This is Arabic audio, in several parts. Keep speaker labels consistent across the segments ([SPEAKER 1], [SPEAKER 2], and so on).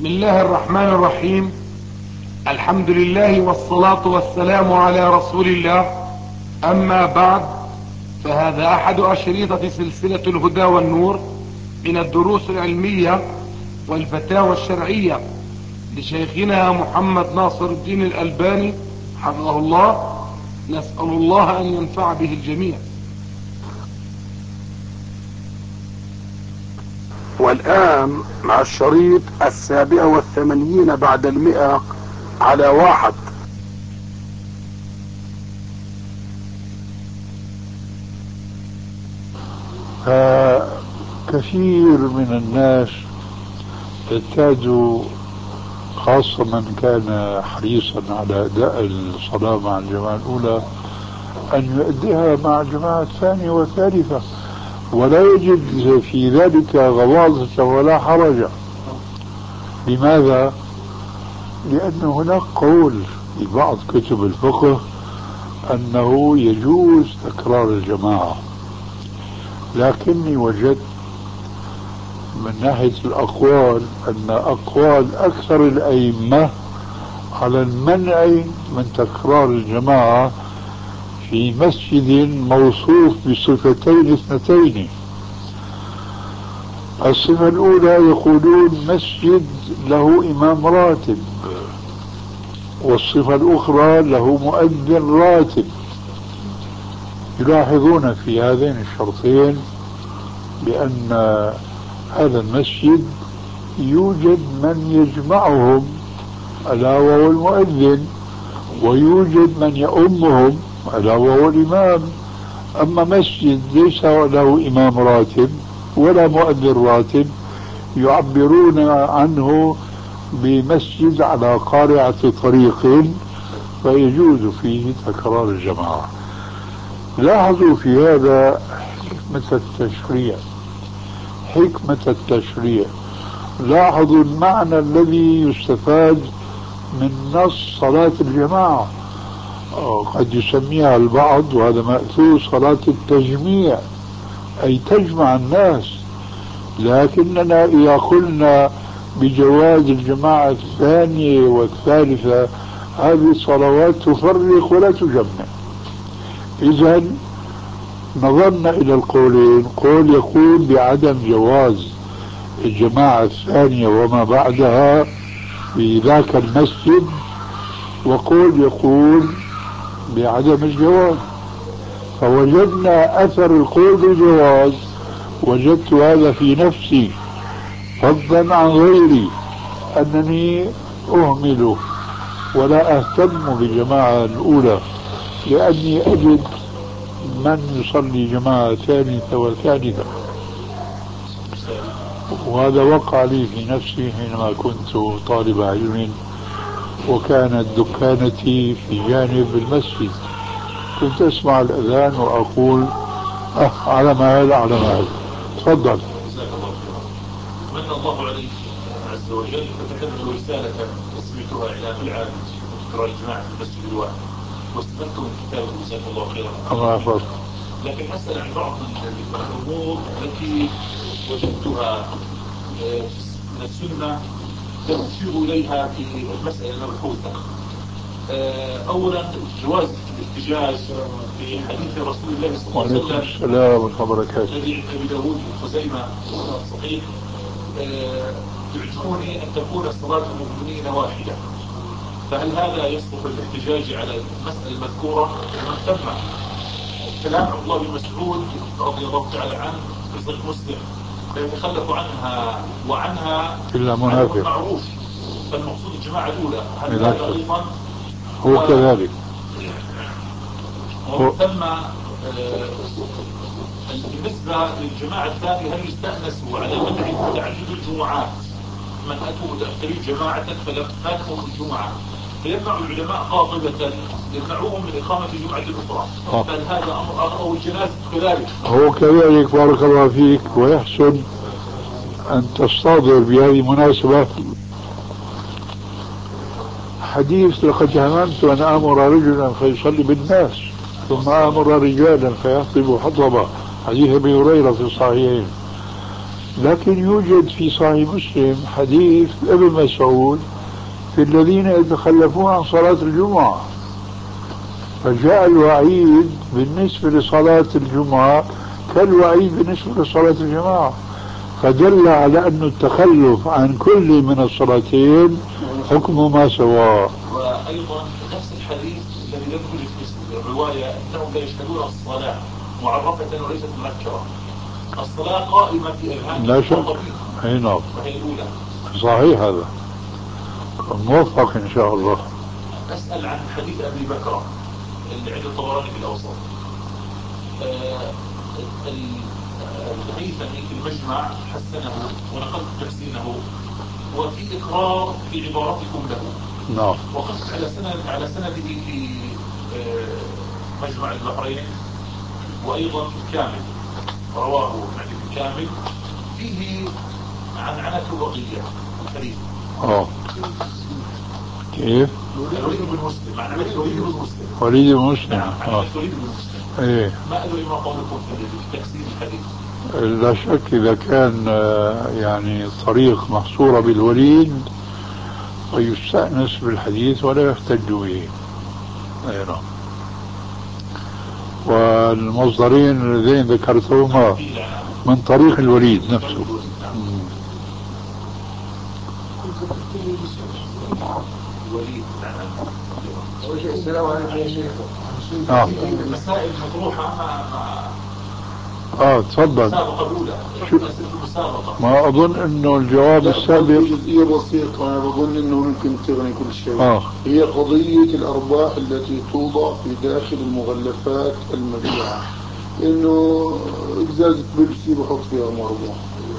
[SPEAKER 1] بسم الله الرحمن الرحيم. الحمد لله والصلاة والسلام على رسول الله. أما بعد، فهذا أحد أشريطة سلسلة الهدى والنور من الدروس العلمية والفتاوى الشرعية لشيخنا محمد ناصر الدين الألباني حفظه الله. نسأل الله أن ينفع به الجميع.
[SPEAKER 2] والآن مع الشريط 87 بعد 100 على 1.
[SPEAKER 3] كثير من الناس اعتادوا، خاصة من كان حريصا على أداء الصلاة مع الجماعة الأولى، أن يؤديها مع الجماعة الثانية والثالثة، ولا يجد في ذلك غواضة ولا حرج. لماذا؟ لأن هناك قول في بعض كتب الفقه أنه يجوز تكرار الجماعة، لكني وجدت من ناحية الأقوال أن أقوال أكثر الأئمة على المنع من تكرار الجماعة في مسجد موصوف بصفتين اثنتين. الصفة الأولى يقولون مسجد له إمام راتب، والصفة الأخرى له مؤذن راتب. يلاحظون في هذين الشرطين بأن هذا المسجد يوجد من يجمعهم ألا وهو المؤذن، ويوجد من يؤمهم ألا وهو الإمام. أما مسجد ليس له إمام راتب ولا مؤذن راتب، يعبرون عنه بمسجد على قارعة طريق، فيجوز فيه تكرار الجماعة. لاحظوا في هذا حكمة التشريع. لاحظوا المعنى الذي يستفاد من نص صلاة الجماعة. قد يسميها البعض، وهذا مأثور، صلاة التجميع، أي تجمع الناس. لكننا إذا قلنا بجواز الجماعة الثانية والثالثة، هذه الصلوات تفرق ولا تجمع. إذن نظرنا إلى القولين، قول يقول بعدم جواز الجماعة الثانية وما بعدها في ذاك المسجد، وقول يقول بعدم الجواز. فوجدنا أثر القول بالجواز، وجدت هذا في نفسي فضلا عن غيري، أنني أهمل ولا أهتم بالجماعة الأولى، لأني أجد من يصلي جماعة ثالثة وثالثة. وهذا وقع لي في نفسي حينما كنت طالب علم، وكانت دكانتي في جانب المسجد. كنت أسمع الأذان وأقول على مهل على مهل. تفضل.
[SPEAKER 4] جزاك الله خيرا. من الله عليك عز وجل فكتبت رسالة سميتها إعلام العالم تكرار الجماعة في المسجد الواحد، واستفدت من كتابه جزاك الله خيرا.
[SPEAKER 3] الله يحفظك.
[SPEAKER 4] لكن أسأل عن بعض الأمور التي وجدتها من السنة تشير إليها في المسألة المبحوثة. أولا جواز الاحتجاج في حديث رسول الله صلى الله عليه وسلم.
[SPEAKER 3] وعليكم السلام ورحمة الله وبركاته.
[SPEAKER 4] الذي عند أبي داود وخزيمة صحيح. يعجبني أن تكون صلاة المؤمنين واحدة، فهل هذا يصلح الاحتجاج على المسألة المذكورة؟ ومن ثم كلام عبد الله بن مسعود رضي الله تعالى عنه في صحيح مسلم لا يتخلف عنها وعنها
[SPEAKER 3] إلا منافق
[SPEAKER 4] معروف، فالمقصود الجماعة الأولى. هل هذا أيضا
[SPEAKER 3] هو كذلك؟
[SPEAKER 4] ومن ثم بالنسبة للجماعة الثانية هل يستأنس على منع تعدد الجمعات؟ من أتوا متأخرين جماعة فاتهم الجمعة، فيمنع العلماء قاطبة يمنعوهم من إقامة الجمعة الأخرى. فهل هذا أمر أو الجنازة كذلك؟
[SPEAKER 3] هو كذلك، بارك الله فيك. ويحسن أن تستحضر بهذه المناسبة حديث لقد هممت أن آمر رجلا فيصلي بالناس ثم آمر رجالا فيخطب حطبا، حديث أبي هريرة في الصحيحين. لكن يوجد في صحيح مسلم حديث ابن مسعود في الذين يتخلفون عن صلاة الجمعة، فجاء الوعيد بالنسبة لصلاة الجمعة كالوعيد بالنسبة لصلاة الجماعة، فدل على أن التخلف عن كل من الصلاتين حكم ما سواه.
[SPEAKER 4] وأيضا نفس الحديث الذي لم يوجد في الرواية أنهم لا يشهدون الصلاة معرفة وليست منكرة، الصلاة قائمة في أذهانهم
[SPEAKER 3] لا شك. أي نعم.
[SPEAKER 4] وهي الأولى. صحيح
[SPEAKER 3] هذا موفق إن شاء الله.
[SPEAKER 4] أسأل عن حديث أبي بكر اللي عند الطبراني في الأوسط. الهيثمي في المجمع حسنه ونقلت تحسينه وفي إقرار في عبارتكم له.
[SPEAKER 3] نعم.
[SPEAKER 4] وقفت على سنده في مجمع البحرين وأيضا في الكامل، رواه في الكامل فيه عنعنة وقية الحديث.
[SPEAKER 3] كيف؟
[SPEAKER 4] الوليد بن مسلم، معنى الوليد بن مسلم.
[SPEAKER 3] وليد بن مسلم.
[SPEAKER 4] نعم، الوليد بن مسلم.
[SPEAKER 3] ايه.
[SPEAKER 4] ما أدري ما قولكم في تفسير الحديث.
[SPEAKER 3] لا شك إذا كان يعني الطريق محصورة بالوليد ويستأنس بالحديث ولا يحتج به. أي نعم. والمصدرين اللذين ذكرتهما من طريق الوليد نفسه.
[SPEAKER 2] السلام عليكم يا شيخ.
[SPEAKER 4] المسائل مطروحة
[SPEAKER 3] تفضل. ما أظن أنه الجواب السابق
[SPEAKER 2] جزئية بسيطة، أنا بظن أنه ممكن تغني كل شيء. هي قضية الأرباح التي توضع في داخل المغلفات المبيعة، إنه إزازة بيبسي بحط فيها مربوح.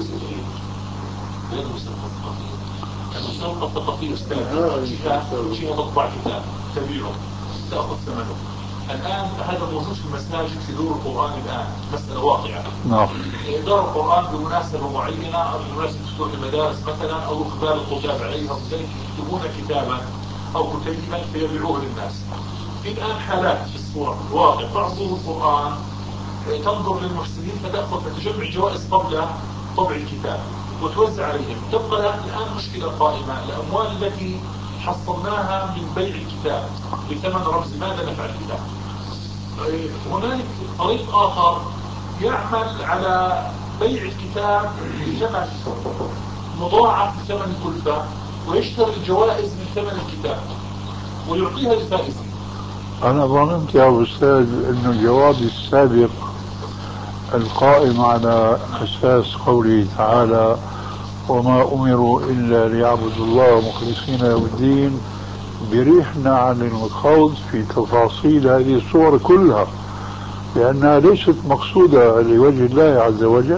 [SPEAKER 4] المسابقة الثقافية شيء تطبع كتاب تبيعه تأخذ ثمنه. الآن هذا موجود في المساجد في دور القرآن الآن، مسألة واقعة.
[SPEAKER 3] نعم.
[SPEAKER 4] دار القرآن بمناسبة معينة أو بمناسبة فتوح المدارس مثلا أو إقبال الطلاب عليها وذلك يكتبون كتابا أو كتيبا فيبيعوه للناس. في الآن حالات في الصورة في الواقع بعض دور القرآن تنظر للمحسنين فتأخذ تجمع جوائز قبل طبع الكتاب وتوزع عليهم. تبقى الآن مشكلة قائمة، الأموال التي حصلناها من بيع الكتاب بثمن رمز ماذا نفعل بها؟ هنالك طريق آخر يعمل على بيع الكتاب بثمن مضاعف من ثمن الكلفة ويشتري الجوائز من ثمن الكتاب ويعطيها للفائزين.
[SPEAKER 3] أنا ظننت يا أستاذ أنه الجواب السابق القائم على أساس قوله تعالى وما أمروا إلا ليعبدوا الله مخلصين له الدين بريحنا عن الخوض في تفاصيل هذه الصور كلها، لأنها ليست مقصودة لوجه الله عز وجل.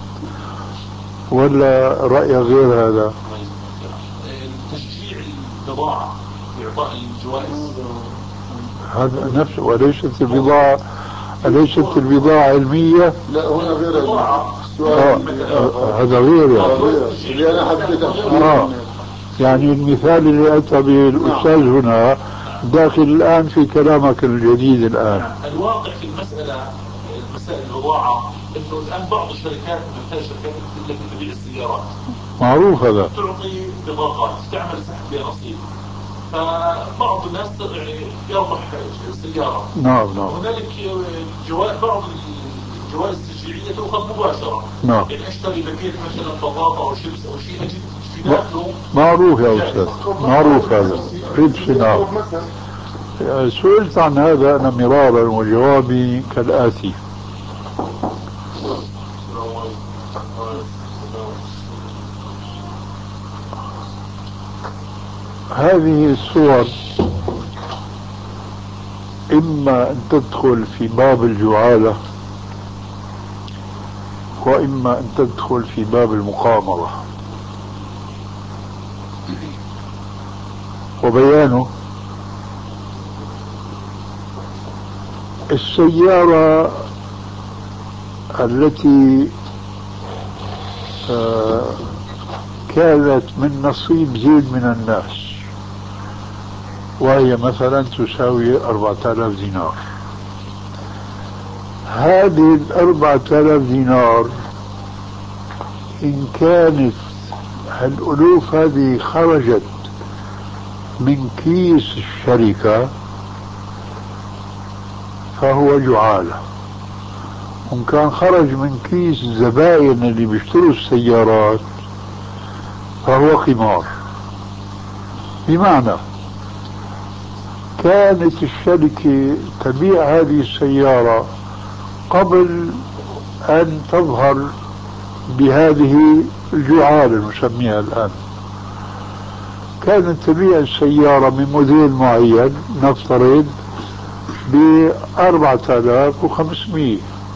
[SPEAKER 3] ولا رأي غير هذا؟
[SPEAKER 4] تشجيع البضاعة بإعطاء الجوائز
[SPEAKER 3] هذا نفسه. وليست البضاعة علمية.
[SPEAKER 2] لا هنا غير
[SPEAKER 4] البضاعة.
[SPEAKER 3] هذا غير
[SPEAKER 2] اللي أنا حبيت أحكيه.
[SPEAKER 3] يعني المثال اللي أتى به الأستاذ هنا داخل الآن في كلامك الجديد الآن.
[SPEAKER 4] الواقع في مسائل البضاعة إنه الآن بعض الشركات مثل الشركات التي تبيع السيارات
[SPEAKER 3] معروف هذا
[SPEAKER 4] تعطي بطاقات تعمل سحب بها نصيب، فبعض الناس يعني يربح سيارة.
[SPEAKER 3] نعم.
[SPEAKER 4] هنالك بعض الجوائز التشجيعية تأخذ مباشرة.
[SPEAKER 3] نعم.
[SPEAKER 4] يعني اشتري باكيت مثلا بطاطا أو شيبس أو شيء أجد في داخله.
[SPEAKER 3] معروف يا أستاذ، معروف هذا. نعم. سئلت عن هذا أنا مرارا وجوابي كالآتي: هذه الصور إما أن تدخل في باب الجعالة وإما أن تدخل في باب المقامرة. وبيانه: السيارة التي كانت من نصيب زيد من الناس وهي مثلا تساوي 4000 دينار، هذه 4000 دينار إن كانت الألوف هذه خرجت من كيس الشركة فهو جعالة، وإن كان خرج من كيس الزبائن اللي بيشتروا السيارات فهو قمار. بمعنى كانت الشركة تبيع هذه السيارة قبل أن تظهر بهذه الجعالة نسميها الآن، كانت تبيع السيارة من موديل معين نفترض ب4500.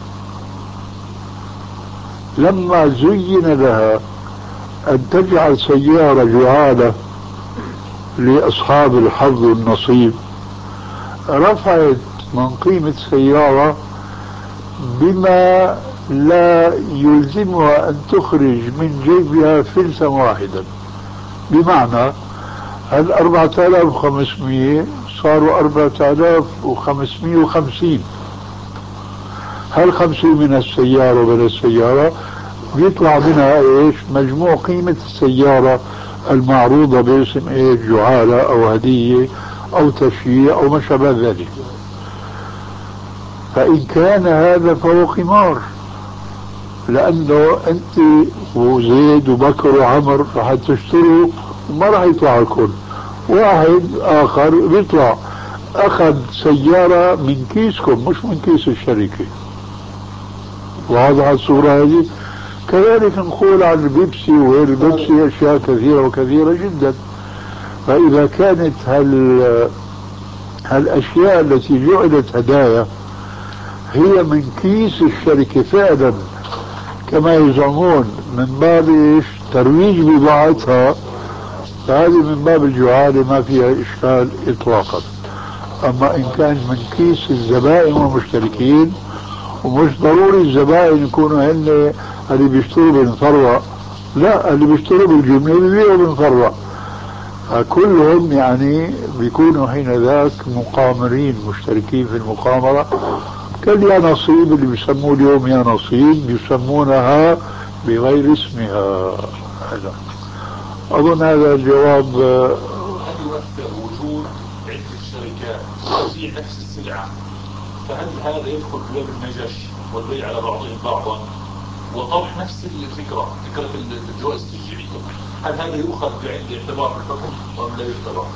[SPEAKER 3] لما زين لها أن تجعل سيارة جعالة لأصحاب الحظ والنصيب رفعت من قيمة السيارة بما لا يلزمها أن تخرج من جيبها فلسا واحدا. بمعنى 4500 صاروا 4550. هل 50 من السيارة وبلا السيارة بيطلع منها ايش؟ مجموع قيمة السيارة المعروضة باسم ايش؟ جعالة او هدية او تشييع او ما شابه ذلك. فإن كان هذا فهو قمار، لأنه أنت وزيد وبكر وعمر راح تشتروا وما راح يطلع الكل. واحد آخر بيطلع أخذ سيارة من كيسكم مش من كيس الشركة. واضحة الصورة هذه؟ كذلك نقول عن البيبسي وغير البيبسي أشياء كثيرة وكثيرة جدا. فإذا كانت هالأشياء التي جعلت هدايا هي من كيس الشركة فعلا كما يزعمون من باب ايش؟ ترويج بضاعتها، فهذه من باب الجعالة ما فيها إشكال إطلاقا. أما إن كان من كيس الزبائن والمشتركين، ومش ضروري الزبائن يكونوا هن اللي بيشتروا بالفروة، لا، اللي بيشتروا بالجملة بيبيعوا بالفروة، كلهم يعني بيكونوا حين ذاك مقامرين مشتركين في المقامرة. كاليانصيب اللي بيسموه اليوم يانصيب بيسمونها بغير اسمها. هذا أظن هذا الجواب.
[SPEAKER 4] هل يؤثر وجود عدة شركات تبيع نفس السلعة؟ فهل هذا يدخل في باب النجش والبيع على بعضهم بعضا وطرح نفس الفكرة، فكرة الجوائز التشجيعية؟ هل هذا يؤخذ بعين الاعتبار في الحكم أم لا يعتبر؟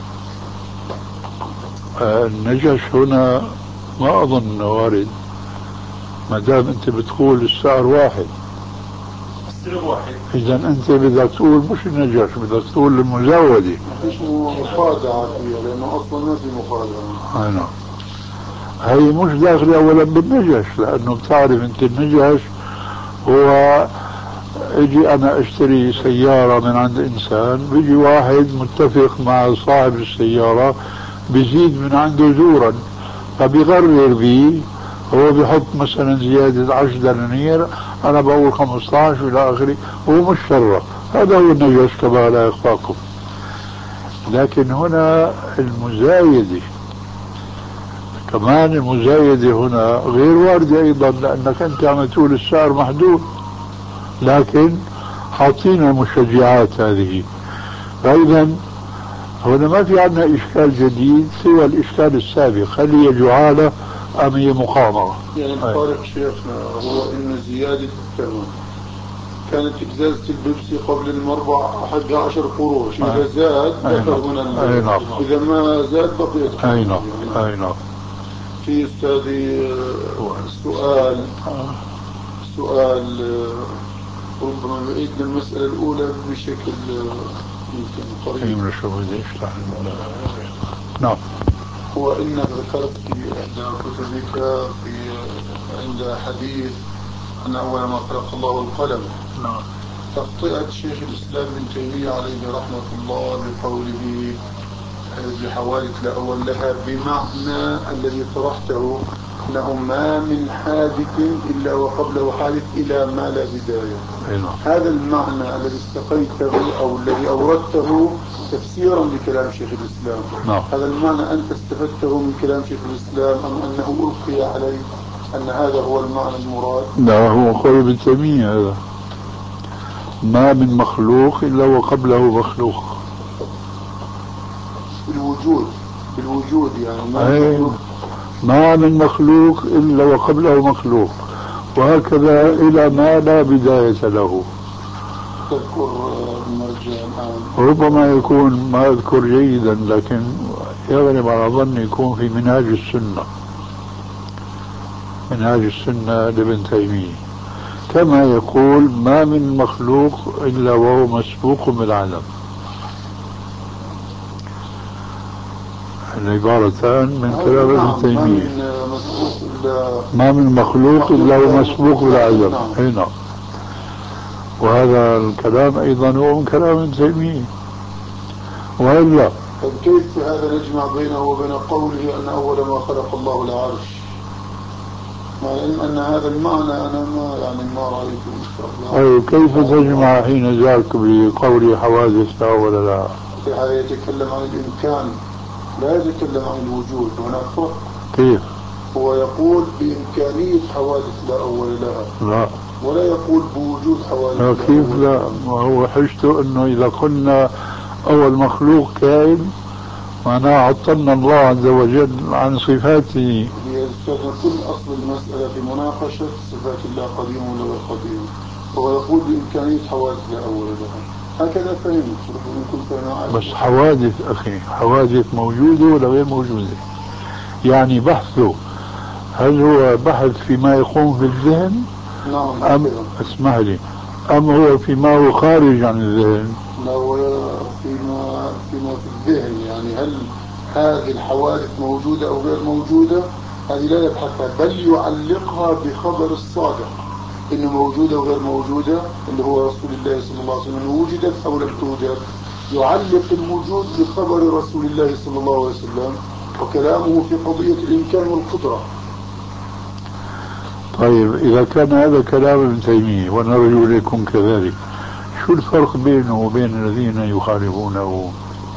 [SPEAKER 3] النجش هنا ما أظن أنه وارد، ما دام أنت بتقول السعر واحد.
[SPEAKER 4] السعر واحد،
[SPEAKER 3] إذا أنت بدك تقول مش النجش، بدك تقول المزاودة.
[SPEAKER 2] مش مخادعة فيها، لأنه أصلا ما في مخادعة.
[SPEAKER 3] نعم، هي مش داخلة أولا بالنجش، لأنه بتعرف أنت النجش هو اجي أنا اشتري سيارة من عند إنسان، بيجي واحد متفق مع صاحب السيارة بيزيد من عنده زورا، فبيغرر بي، هو بيحط مثلا زيادة 10 دنانير، أنا بقول 15 إلى آخره، هو مش شرة. هذا هو النجش كما لا يخفاكم. لكن هنا المزايدة كمان، المزايدة هنا غير واردة أيضا، لأنك أنت عم تقول السعر محدود، لكن حاطين المشجعات هذه. فإذا هنا ما في عندنا إشكال جديد سوى الإشكال السابق، هل هي جعالة أم هي مقامرة؟
[SPEAKER 2] يعني الفارق شيخنا هو إنه زيادة الثمن. كانت إزازة البيبسي قبل المربع حقها 10 قروش، إذا زاد دخل هنا، إذا ما زاد بقيت.
[SPEAKER 3] أي نعم، أي نعم.
[SPEAKER 2] في أستاذي سؤال ربما بعيد للمسألة الأولى بشكل يمكن قريب.
[SPEAKER 3] نعم.
[SPEAKER 2] هو إنك ذكرت في إحدى كتبك عند حديث أن أول ما خلق الله القلم.
[SPEAKER 3] نعم.
[SPEAKER 2] تقطئة شيخ الإسلام ابن تيمية عليه رحمة الله بقوله بحوادث لا أول لها، بمعنى الذي طرحته أنه ما من حادث إلا وقبله حادث إلى ما لا بداية. هذا المعنى الذي استقيته أو الذي أوردته تفسيرا لكلام شيخ الإسلام، هذا المعنى أنت استفدته من كلام شيخ الإسلام أم أنه ألقي عليك أن هذا هو المعنى المراد؟
[SPEAKER 3] لا، هو قول ابن تيمية هذا. ما من مخلوق إلا وقبله مخلوق.
[SPEAKER 2] بالوجود يعني
[SPEAKER 3] ما من مخلوق إلا وقبله مخلوق، وهكذا إلى ما لا بداية له.
[SPEAKER 2] تذكر المرجع الآن
[SPEAKER 3] ربما يكون ما أذكر جيدا، لكن يغلب على ظني يكون في منهاج السنة، منهاج السنة لابن تيمية، كما يقول ما من مخلوق إلا وهو مسبوق بالعدم. العبارتان من كلام ابن تيمية. ما من مخلوق إلا هو مسبوق بالعدم. هنا وهذا الكلام أيضا هو من كلام ابن تيمية. وإلا
[SPEAKER 2] كيف هذا نجمع بينه وبين قوله أن أول ما خلق الله العرش، مع أن هذا المعنى أنا ما رأيته إن شاء الله.
[SPEAKER 3] أي كيف تجمع حين ذاك بقول حوادث لا ولا لا؟
[SPEAKER 2] يتكلم عن الإمكان، لا يتكلم عن الوجود. هناك فرق.
[SPEAKER 3] كيف؟
[SPEAKER 2] هو يقول بإمكانية حوادث لا أول لها،
[SPEAKER 3] لا،
[SPEAKER 2] ولا يقول بوجود حوادث لا.
[SPEAKER 3] كيف لا؟ ما هو حجته أنه إذا قلنا أول مخلوق كائن معناه عطلنا الله عز وجل عن صفاته.
[SPEAKER 2] كل أصل المسألة في مناقشة صفات الله قديم ولا غير قديم. هو يقول بإمكانية حوادث لا أول لها، هكذا فهمت.
[SPEAKER 3] بس حوادث أخي، حوادث موجودة ولا غير موجودة؟ يعني بحثه هل هو بحث فيما يقوم في الذهن؟
[SPEAKER 2] نعم.
[SPEAKER 3] أم اسمح لي، أم هو فيما هو خارج عن الذهن؟
[SPEAKER 2] لا، هو فيما في الذهن. يعني هل هذه الحوادث موجودة أو غير موجودة، هذه لا يبحثها، بل يعلقها بخبر الصادق إنه موجودة وغير موجودة، اللي هو رسول الله صلى الله عليه وسلم، إنه وجدت أو لم توجد. يعلق الوجود بخبر رسول الله صلى الله عليه وسلم، وكلامه في قضية الإمكان والقدرة.
[SPEAKER 3] طيب إذا كان هذا كلام ابن تيمية ونرجو أن يكون كذلك، شو الفرق بينه وبين الذين يخالفونه؟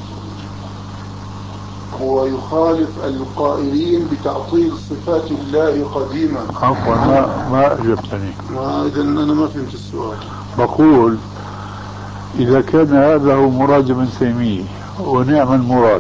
[SPEAKER 2] هو يخالف القائلين بتعطيل صفات الله قديما.
[SPEAKER 3] عفوا، ما أجبتني.
[SPEAKER 2] إذا أنا ما فهمت السؤال.
[SPEAKER 3] بقول إذا كان هذا هو مراد ابن تيمية ونعم المراد،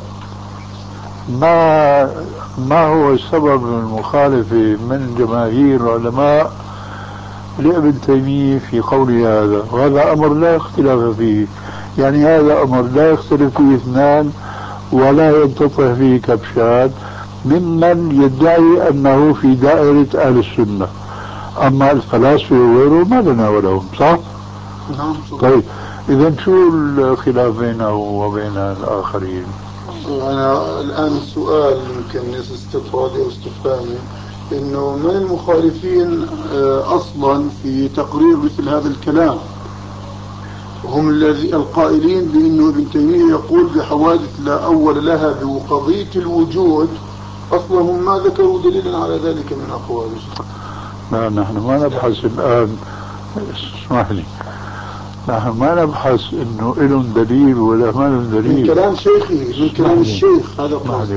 [SPEAKER 3] ما هو سبب المخالفة من جماهير علماء لابن تيمية في قوله هذا؟ وهذا أمر لا اختلاف فيه، يعني هذا أمر لا يختلف فيه اثنان ولا ينتطح فيه كبشان ممن يدعي أنه في دائرة أهل السنة. أما الفلاسفة وغيره ما لنا ولهم، صح؟
[SPEAKER 2] نعم.
[SPEAKER 3] طيب إذا شو الخلاف بينه وبين الآخرين؟
[SPEAKER 2] أنا الآن سؤال يمكن استطرادي أو استفهامي، إنه من المخالفين أصلا في تقرير مثل هذا الكلام هم القائلين بأنه ابن تيمية يقول بحوادث لا أول لها بقضية الوجود. أصلا هم ما ذكروا دليلا على ذلك من أقوالهم.
[SPEAKER 3] لا، نحن ما نبحث الآن، اسمح لي، نحن ما نبحث انه لهم دليل ولا ما لهم دليل.
[SPEAKER 2] من كلام شيخه، من كلام الشيخ، هذا
[SPEAKER 3] قصدي.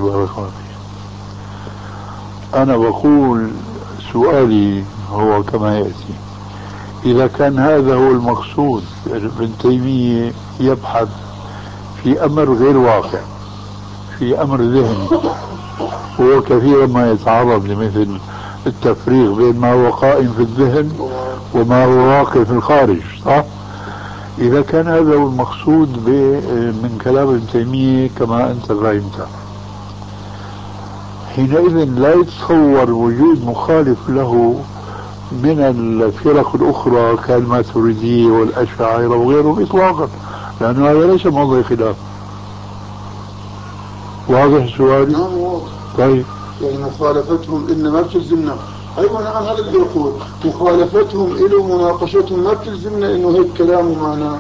[SPEAKER 3] انا بقول سؤالي هو كما يأتي: اذا كان هذا هو المقصود، ابن تيمية يبحث في امر غير واقع، في امر ذهني، هو كثيرا ما يتعرض لمثل التفريق بين ما هو قائم في الذهن وما هو واقع في الخارج، صح؟ إذا كان هذا هو المقصود من كلام ابن تيمية كما أنت فهمت، حينئذ لا يتصور وجود مخالف له من الفرق الأخرى كالماتريدية والأشاعرة وغيرهم إطلاقا، لأنه هذا ليس موضوع خلاف. واضح السؤال؟
[SPEAKER 2] نعم واضح.
[SPEAKER 3] طيب
[SPEAKER 2] يعني مخالفتهم إنما بتلزمنا. أيضا نعم، هذا اللي يقول مخالفتهم إلى مناقشتهم ما بتلزمنا إنه هيك كلامه معنا.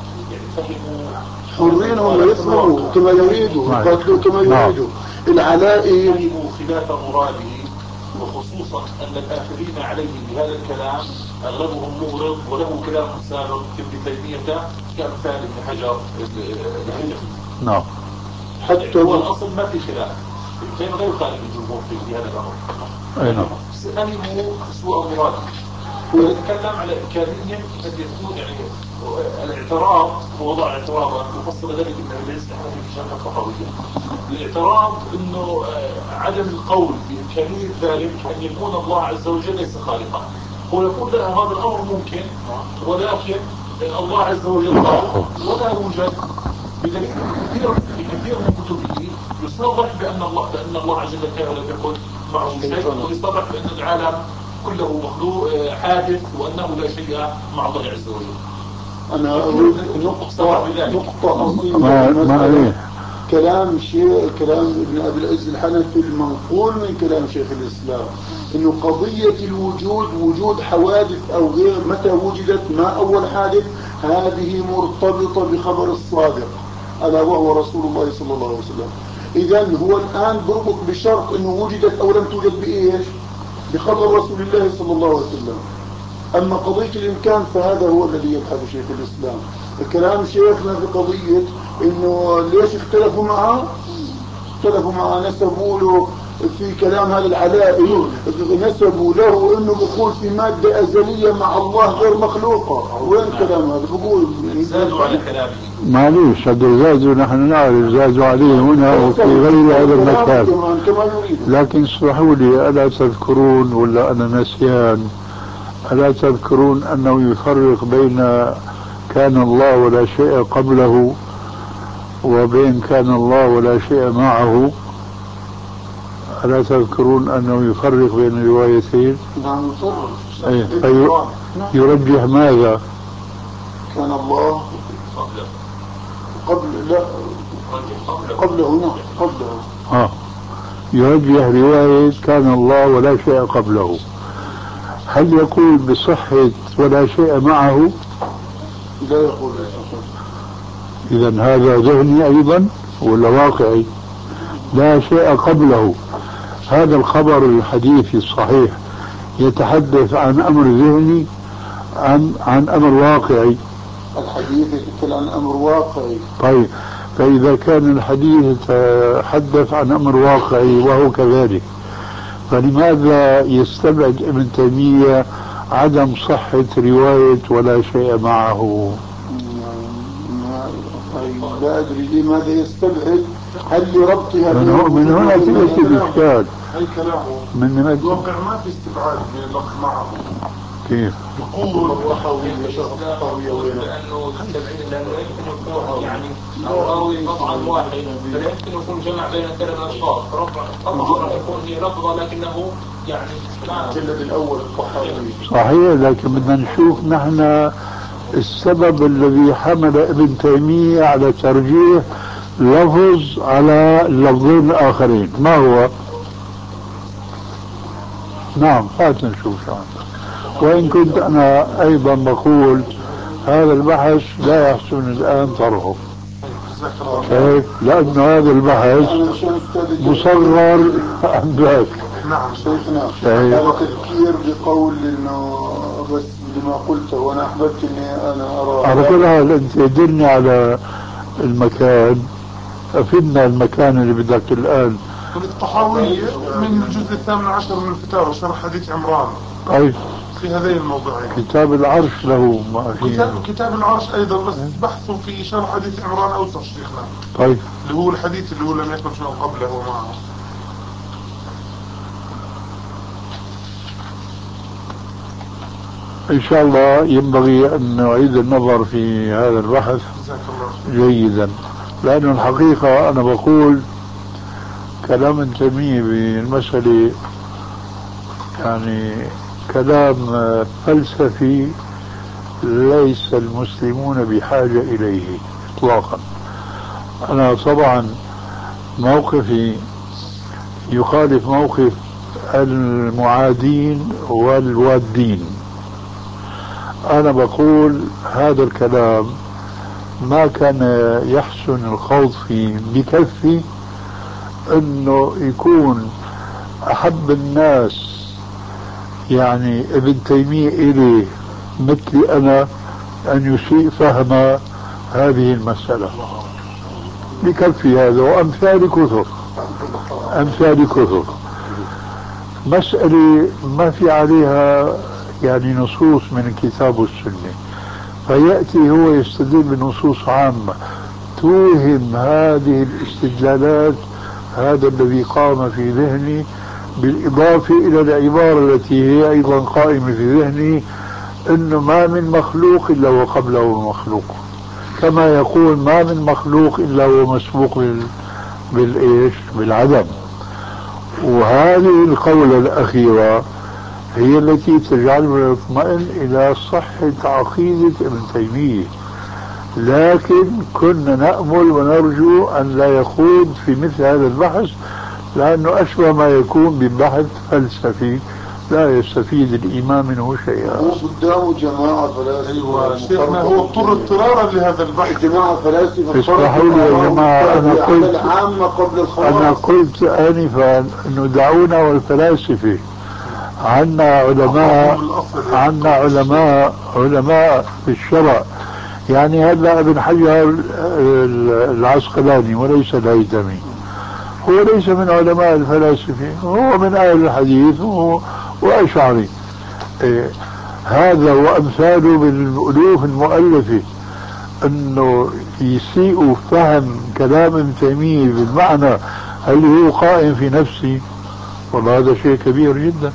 [SPEAKER 2] حرين هم يفهموا كما يريدوا، يقاتلوا كما يريدوا. العلائي
[SPEAKER 4] فهموا خلاف مراده، وخصوصا أن الآخرين عليه بهذا الكلام أغلبهم مغرض وله كلام سابق في ابن تيمية كأمثال ابن حجر الهجري.
[SPEAKER 3] نعم.
[SPEAKER 4] حتى هو الأصل ما في خلاف، ابن تيمية لا يخالف الجمهور في هذا الأمر.
[SPEAKER 3] أي نعم.
[SPEAKER 4] فهموا سوء مراده. نتكلم على إمكانية أن يكون يعني الاعتراض ووضع اعتراضا وفصل ذلك من العلم في شرح الطحاوية. الاعتراض انه عدم القول بإمكانية ذلك أن يكون الله عز وجل ليس خالقا. هو يقول لا، هذا الأمر ممكن، ولكن الله عز وجل خالق ولا يوجد، بدليل في كثير من كتبه يصرح بأن الله عز وجل كان لم يكن معه شيء، ويصرح بأن العالم كله مخلوق حادث وأنه لا شيء مع الله عز وجل.
[SPEAKER 2] أنا أريد نقطة أصيلة. كلام ابن أبي العز الحنفي المنقول من كلام شيخ الإسلام إنه قضية الوجود، وجود حوادث أو غير، متى وجدت، ما أول حادث، هذه مرتبطة بخبر الصادق ألا وهو رسول الله صلى الله عليه وسلم. إذن هو الآن بربط بشرط إنه وجدت أو لم توجد بإيش؟ بخبر رسول الله صلى الله عليه وسلم. أما قضية الإمكان فهذا هو الذي يبحث شيخ الإسلام. كلام شيخنا في قضية إنه ليش اختلفوا معه نسبوا له في كلام هذا العلائي، نسبوا له إنه بقول في مادة أزلية مع الله غير مخلوقة. وين كلام هذا؟ بقول
[SPEAKER 4] زادوا على كلامه.
[SPEAKER 3] معليش زادوا، نحن نعرف زادوا عليه هنا وفي غير هذا المكان. لكن اسمحوا لي، ألا تذكرون ولا أنا نسيان؟ ألا تذكرون أنه يفرق بين كان الله ولا شيء قبله وبين كان الله ولا شيء معه؟ ألا تذكرون أنه يفرق بين الروايتين؟
[SPEAKER 2] نعم
[SPEAKER 3] يفرق. يرجح ماذا؟
[SPEAKER 2] كان الله قبله.
[SPEAKER 3] يرجح رواية كان الله ولا شيء قبله. هل يقول بصحة ولا شيء معه؟
[SPEAKER 2] لا يقول.
[SPEAKER 3] إذن هذا ذهني أيضا ولا واقعي؟ لا شيء قبله. هذا الخبر الحديث الصحيح يتحدث عن أمر ذهني عن أمر واقعي؟
[SPEAKER 2] الحديث يتكلم عن أمر واقعي.
[SPEAKER 3] طيب، فإذا كان الحديث يتحدث عن أمر واقعي وهو كذلك، فلماذا يستبعد ابن تيمية عدم صحة رواية ولا شيء معه؟
[SPEAKER 2] لا أدري لماذا يستبعد. هل لربطها
[SPEAKER 3] من هنا تأتي الإشكال.
[SPEAKER 2] هي كلامه
[SPEAKER 3] من
[SPEAKER 2] الواقع ما في استبعاد من اللفظ معه.
[SPEAKER 3] كيف؟
[SPEAKER 2] يقول الطحاوية
[SPEAKER 4] لأنه التبعيد لا يمكن يكون يعني راوي قطعا واحد، فلا يمكن يكون جمع بين ثلاث أشخاص. طبعا يكون هي لفظة لكنه يعني
[SPEAKER 2] الجلد الأول الطحاوية
[SPEAKER 3] صحيح، لكن بدنا نشوف نحن السبب الذي حمل ابن تيمية على ترجيح لفظ على اللفظين الآخرين ما هو؟ نعم، هات نشوف. وإن كنت أنا أيضا بقول هذا البحث لا يحسن الآن طرحه، لأن هذا البحث مصغر عن ذاك.
[SPEAKER 2] نعم شيخنا، هذا تذكير بقول إنه بس لما قلته، وأنا أحببت إني أنا أرى.
[SPEAKER 3] على كل حال أنت دلني على المكان، أفدنا المكان اللي بدك الآن.
[SPEAKER 2] الطحاوية من الجزء 18 من الفتاوى، شرح حديث عمران.
[SPEAKER 3] طيب،
[SPEAKER 2] في هذين الموضوعين.
[SPEAKER 3] كتاب العرش له ما فيه.
[SPEAKER 2] كتاب العرش أيضا، بس بحثوا في شرح حديث عمران أوسع شيخنا.
[SPEAKER 3] طيب،
[SPEAKER 2] اللي هو الحديث اللي هو لم يكن شيء قبله ومعه.
[SPEAKER 3] إن شاء الله ينبغي أن نعيد النظر في هذا البحث جيدا، لأن الحقيقة أنا بقول كلام ابن تيمية بالمسألة يعني كلام فلسفي ليس المسلمون بحاجة إليه إطلاقا. أنا طبعا موقفي يخالف موقف المعادين والوادين. أنا بقول هذا الكلام ما كان يحسن الخوض فيه بكفي أنه يكون أحب الناس يعني ابن تيمية إليه مثلي أنا أن يسيء فهم هذه المسألة. بكفي هذا، وأمثال كثر مسألة ما في عليها يعني نصوص من الكتاب والسنة، فيأتي هو يستدل بنصوص عامة توهم هذه الاستدلالات هذا الذي قام في ذهني، بالإضافة إلى العبارة التي هي أيضا قائمة في ذهني، إنه ما من مخلوق إلا وقبله مخلوق، كما يقول ما من مخلوق إلا هو مسبوق بالإيش؟ بالعدم. وهذه القولة الأخيرة هي التي تجعلنا نطمئن إلى صحة عقيدة ابن تيمية، لكن كنا نأمل ونرجو أن لا يخوض في مثل هذا البحث، لأنه أشبه ما يكون ببحث فلسفي لا يستفيد الإمام منه شيئا.
[SPEAKER 2] هو قدامه جماعة فلاسفة.
[SPEAKER 1] أيوة شيخنا، هو اضطر اضطرارا لهذا البحث.
[SPEAKER 2] جماعة فلاسفة.
[SPEAKER 3] اسمحوا لي يا جماعة، أنا قلت آنفا أنه دعونا والفلاسفة، عنا علماء في الشرع، يعني هذا ابن حجر العسقلاني وليس الهيثمي، هو ليس من علماء الفلاسفة، هو من أهل الحديث وأشعري. هذا وأمثاله بالألوف المؤلفة أنه يسيء فهم كلام ابن تيمية بالمعنى اللي هو قائم في نفسي، والله هذا شيء كبير جدا.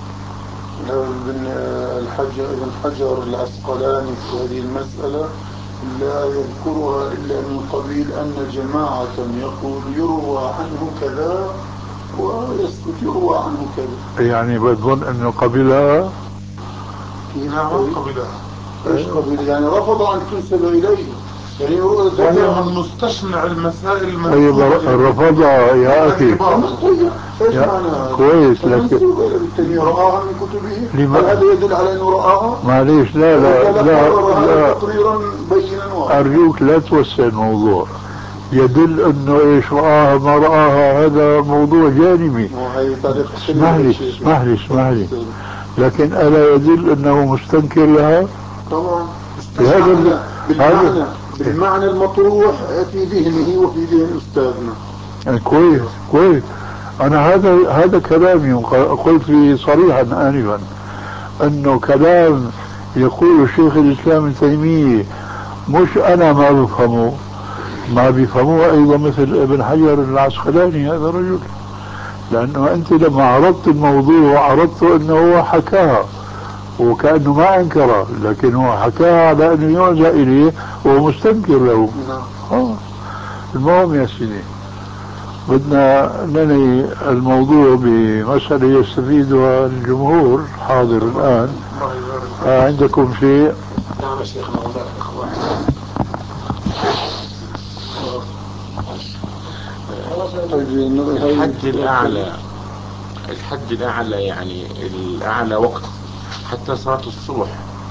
[SPEAKER 2] ابن حجر العسقلاني في هذه المسألة لا يذكرها إلا من قبيل أن جماعة يقول يروى عنه كذا ويسكت يروى عنه كذا،
[SPEAKER 3] يعني بظن أنه قبلها.
[SPEAKER 1] نعم قبلها.
[SPEAKER 2] ايش قبل؟ يعني رفض أن تنسب إليه، يعني
[SPEAKER 1] وهي من مستشمع المسائل
[SPEAKER 3] المنسوبة. رفضها يا أخي.
[SPEAKER 2] ايش معنى؟
[SPEAKER 3] كويس، لكن
[SPEAKER 2] رآها من كتبه، هل هذا يدل على أنه رآها؟
[SPEAKER 3] معليش، لا
[SPEAKER 2] تقريرا بينا
[SPEAKER 3] أرجوك لا توسع الموضوع. يدل أنه إيش رآها ما رآها هذا موضوع جانبي. اسمح لي، لكن ألا يدل أنه مستنكر لها؟
[SPEAKER 2] طبعا بالمعنى المطروح في ذهنه وفي ذهن أستاذنا.
[SPEAKER 3] يعني كويس. أنا هذا كلامي، قلت فيه صريحا آنفا أنه كلام يقول شيخ الإسلام ابن تيمية مش أنا ما بيفهموه أيضا مثل ابن حجر العسقلاني هذا الرجل، لأنه أنت لما عرضت الموضوع عرضته أنه هو حكاها وكأنه ما أنكره، لكن هو حكاها على أنه يرجع إليه وهو مستنكر له. المهم يا سيدي، بدنا ننهي الموضوع بمسألة يستفيدها الجمهور حاضر الآن. عندكم شيء؟
[SPEAKER 1] نعم شيخنا. الحد الأعلى يعني الأعلى وقت حتى صلاة الصبح،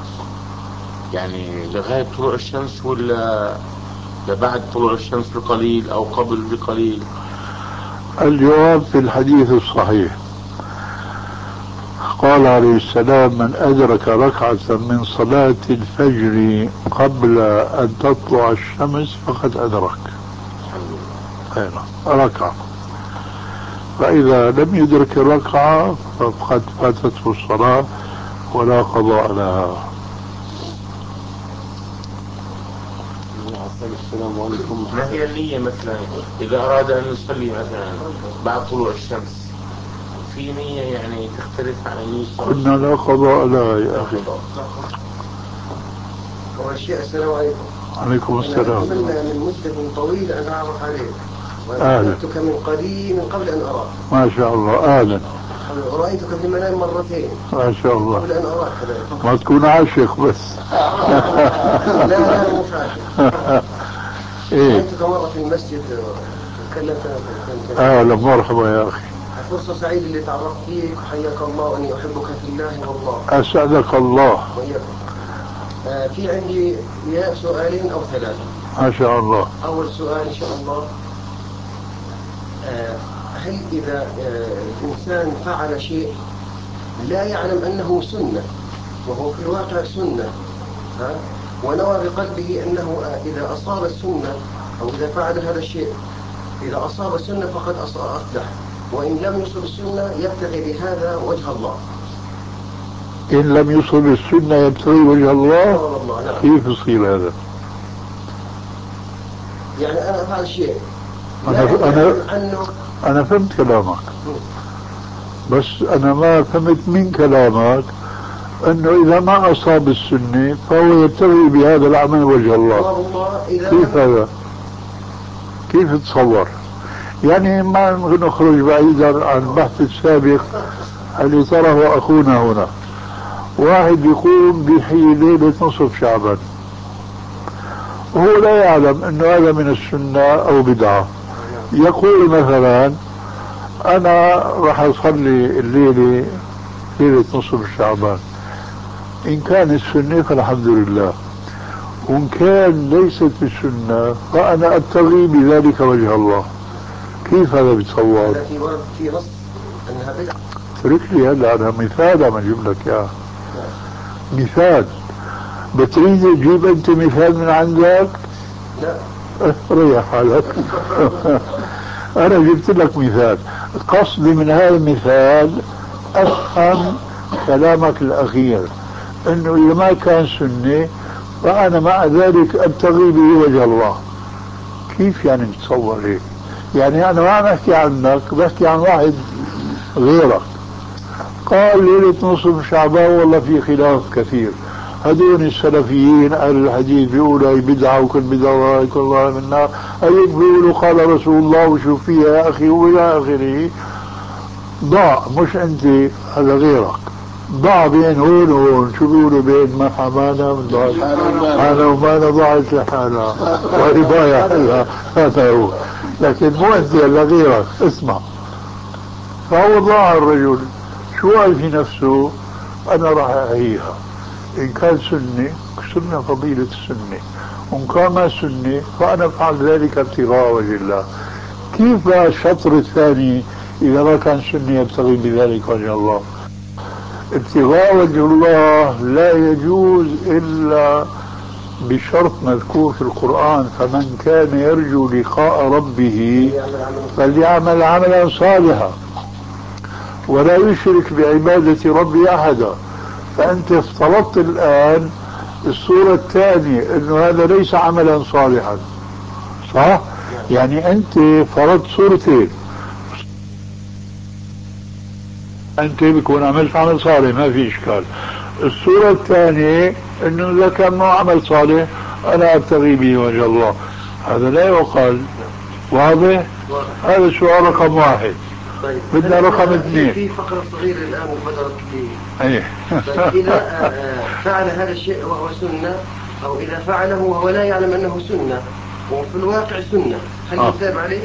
[SPEAKER 1] يعني لغاية طلوع الشمس ولا لبعد طلوع الشمس بقليل أو قبل بقليل؟
[SPEAKER 3] الجواب في الحديث الصحيح، قال عليه السلام: من أدرك ركعة من صلاة الفجر قبل أن تطلع الشمس فقد أدرك ركعة، فإذا لم يدرك الركعة فقد فاتته الصلاة ولا قضاء لها.
[SPEAKER 1] السلام عليكم. ما هي النية مثلا إذا أراد أن يصلي مثلا بعد طلوع الشمس، في نية يعني تختلف عن نية؟
[SPEAKER 3] قلنا لا قضاء لها يا أخي.
[SPEAKER 5] أول شيء السلام عليكم.
[SPEAKER 3] عليكم السلام.
[SPEAKER 5] أتمنى من مدة طويلة أن أعرف عليك، وأعرفتك من قديم من قبل أن أراك.
[SPEAKER 3] ما شاء الله. أهلا.
[SPEAKER 5] رأيتك في المنام مرتين
[SPEAKER 3] ما شاء الله.
[SPEAKER 5] قبل أن أراك كذلك.
[SPEAKER 3] ما تكون عاشق بس.
[SPEAKER 5] لا مش عاشق. رأيتك مرة في المسجد تكلمت.
[SPEAKER 3] أهلا مرحبا يا أخي.
[SPEAKER 5] فرصة سعيدة اللي تعرفت فيك، حياك الله وأني أحبك في الله والله.
[SPEAKER 3] أسعدك الله.
[SPEAKER 5] وإياك. في عندي يا سؤالين أو ثلاثة.
[SPEAKER 3] ما شاء الله.
[SPEAKER 5] أول سؤال إن شاء الله، هل إذا الإنسان فعل شيء لا يعلم أنه سنة وهو في الواقع سنة، ونوى بقلبه أنه إذا أصاب السنة أو إذا فعل هذا الشيء إذا أصاب السنة فقد أفلح، وإن لم يصب السنة يبتغي بهذا وجه الله،
[SPEAKER 3] إن لم يصب السنة يبتغي وجه الله. كيف يصير هذا؟
[SPEAKER 5] يعني أنا أفعل شيء
[SPEAKER 3] أنا فهمت كلامك، بس أنا ما فهمت من كلامك أنه إذا ما أصاب السنة فهو يبتغي بهذا العمل وجه الله. كيف هذا؟ كيف تصور؟ يعني ما نخرج بعيدا عن البحث السابق اللي طرحه أخونا هنا. واحد يقوم بحي ليلة نصف شعبان وهو لا يعلم أنه هذا من السنة أو بدعة، يقول مثلا أنا راح أصلي الليلة ليلة نصف شعبان، إن كان السنة فالحمد لله، وإن كان ليست بالسنة فأنا أبتغي بذلك وجه الله. كيف هذا بتصور؟
[SPEAKER 5] التي ورد في نص أنها بدعة.
[SPEAKER 3] اترك لي هلا أنا مثال عم أجيب لك إياه. مثال بتريد تجيب أنت مثال من عندك؟
[SPEAKER 5] لا
[SPEAKER 3] ريح حالك. أنا جبت لك مثال، قصدي من هذا المثال أفهم كلامك الأخير أنه إذا ما كان سنة فأنا مع ذلك أبتغي به وجه الله. كيف يعني تصور هيك؟ يعني أنا ما عم أحكي عنك، بحكي عن واحد غيرك قال ليلة نصف شعبان والله في خلاف كثير، هذول السلفيين أهل الحديث بيقولوا هي بدعة وكل بدعة وكل الله من النار، هذول بيقولوا قال رسول الله وشوف فيها يا أخي وإلى آخره. ضاع، مش أنت، هذا غيرك ضاع بين هون وهون. شو بيقولوا بين ما حمانا من ضاعت حالة ومانا ضاعت لحالها وهي ضايع لها، هذا هو. لكن مو أنت إلا غيرك. اسمع، فهو ضاع الرجل، شو قال في نفسه؟ أنا راح أهيها، إن كان سنة سنة فضيلة السنة، وإن كان ما سنة فأنا أفعل ذلك ابتغاء وجه الله. كيف بقى الشطر الثاني إذا ما كان سنة يبتغي بذلك وجه الله؟ ابتغاء وجه الله لا يجوز إلا بشرط مذكور في القرآن: فمن كان يرجو لقاء ربه فليعمل عملا صالحا ولا يشرك بعبادة ربه أحدا. فأنت افترضت الآن الصورة الثانية أنه هذا ليس عملا صالحا، صح؟ يعني أنت فرضت صورتين، أنت بكون عملت عمل صالح ما في إشكال. الصورة الثانية أنه إذا كان ما عمل صالح أنا أبتغي به وجه الله، هذا لا يقال. واضح؟ هذا سؤال رقم واحد.
[SPEAKER 5] طيب
[SPEAKER 3] بدنا رقم اثنين.
[SPEAKER 5] في فقرة صغيرة الآن وبدرت لي.
[SPEAKER 3] أيه.
[SPEAKER 5] طيب إذا فعل هذا الشيء وهو سنة، أو إذا فعله وهو لا يعلم أنه سنة وفي الواقع سنة، هل يثاب عليه؟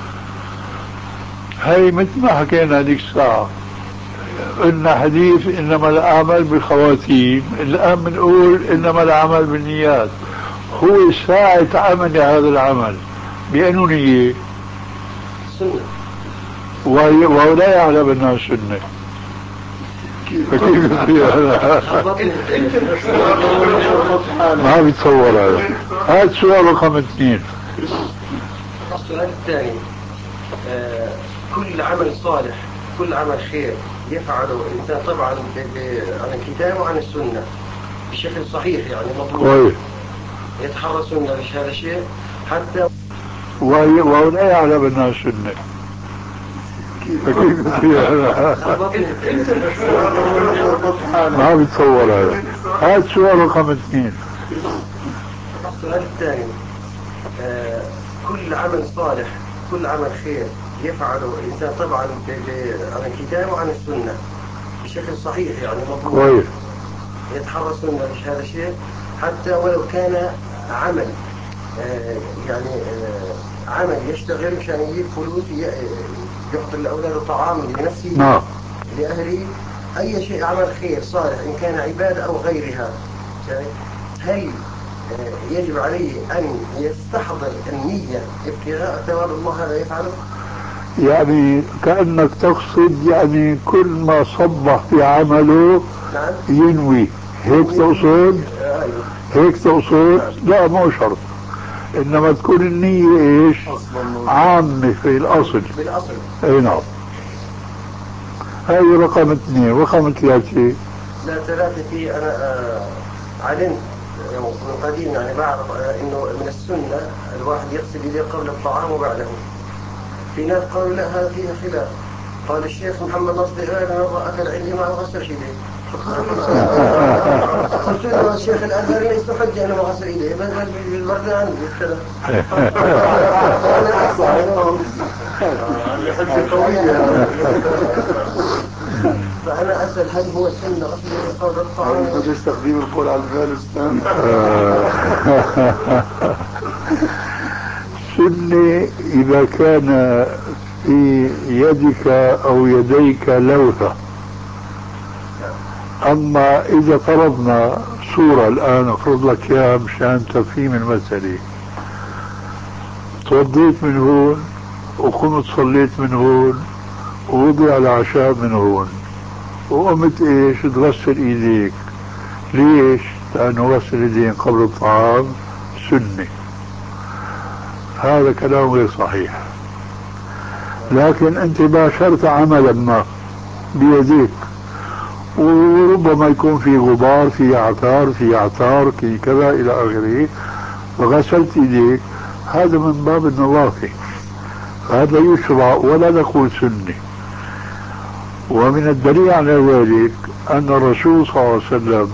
[SPEAKER 3] هي مثل ما حكينا هذيك الساعة، قلنا حديث إنما الأعمال بالخواتيم، الآن بنقول إنما العمل بالنيات. هو ساعة عمل هذا العمل بأنه نية
[SPEAKER 5] سنة
[SPEAKER 3] وهو لا يعلم أنها سنة، فكيف ما بيتصور هذا. هذا سؤال رقم اثنين.
[SPEAKER 5] السؤال الثاني: كل عمل صالح، كل عمل خير يفعله الإنسان طبعا عن الكتاب وعن السنة بشكل صحيح، يعني مضبوط، يتحرى سنة هذا الشيء حتى
[SPEAKER 3] وهو لا يعلم أنها سنة. ما بيتصور هذا. هذا سؤال رقم اثنين.
[SPEAKER 5] السؤال الثاني: كل عمل صالح، كل عمل خير يفعله الإنسان طبعا عن الكتاب وعن السنة بشكل صحيح، يعني مضبوط، يتحرى سنة هذا الشيء حتى ولو كان عمل يعني عمل يشتغل مشان يجيب فلوس، يعطي لأولاده طعام لنفسه لأهله، أي شيء عمل خير صالح إن كان عبادة أو غيرها، هل يجب عليه أن يستحضر النية ابتغاء ثواب الله هذا يفعله؟
[SPEAKER 3] يعني كأنك تقصد يعني كل ما صبح في عمله ينوي، هيك تقصد؟ هيك تقصد؟ لا مو شرط، إنما تكون النية إيش؟ عامة في الأصل.
[SPEAKER 5] بالأصل.
[SPEAKER 3] أي نعم. هذه رقم اثنين. رقم ثلاثة:
[SPEAKER 5] مسألة ثلاثة في أنا علمت من قديم يعني بعرف إنه من السنة الواحد يغسل يديه قبل الطعام وبعده. في ناس قالوا لا هذا فيها خلاف. قال الشيخ محمد نصر إذا مرة أكل عندي ما غسل يديه. قلت له الشيخ الأزهري ليس حجة أنه ما غسل يديه بل بالبرد عنه يختلف. فأنا أسأل هل هو سنة غسل يديه قبل الطعام؟
[SPEAKER 2] هذا تستخدم القول على الفالستان.
[SPEAKER 3] سنة إذا كان في يدك أو يديك لوثة. أما إذا فرضنا صورة الآن أفرض لك إياها مشان تفهيم المسألة، توضيت من هون وقمت صليت من هون ووضع العشاء من هون وقمت إيش تغسل إيديك. ليش؟ لأنه غسل اليدين قبل الطعام سنة. هذا كلام غير صحيح. لكن أنت باشرت عملا ما بيديك وربما يكون في غبار في عطار في كذا إلى آخره وغسلت يديك، هذا من باب النظافة، هذا يشرع ولا نقول سنة. ومن الدليل على ذلك أن الرسول صلى الله عليه وسلم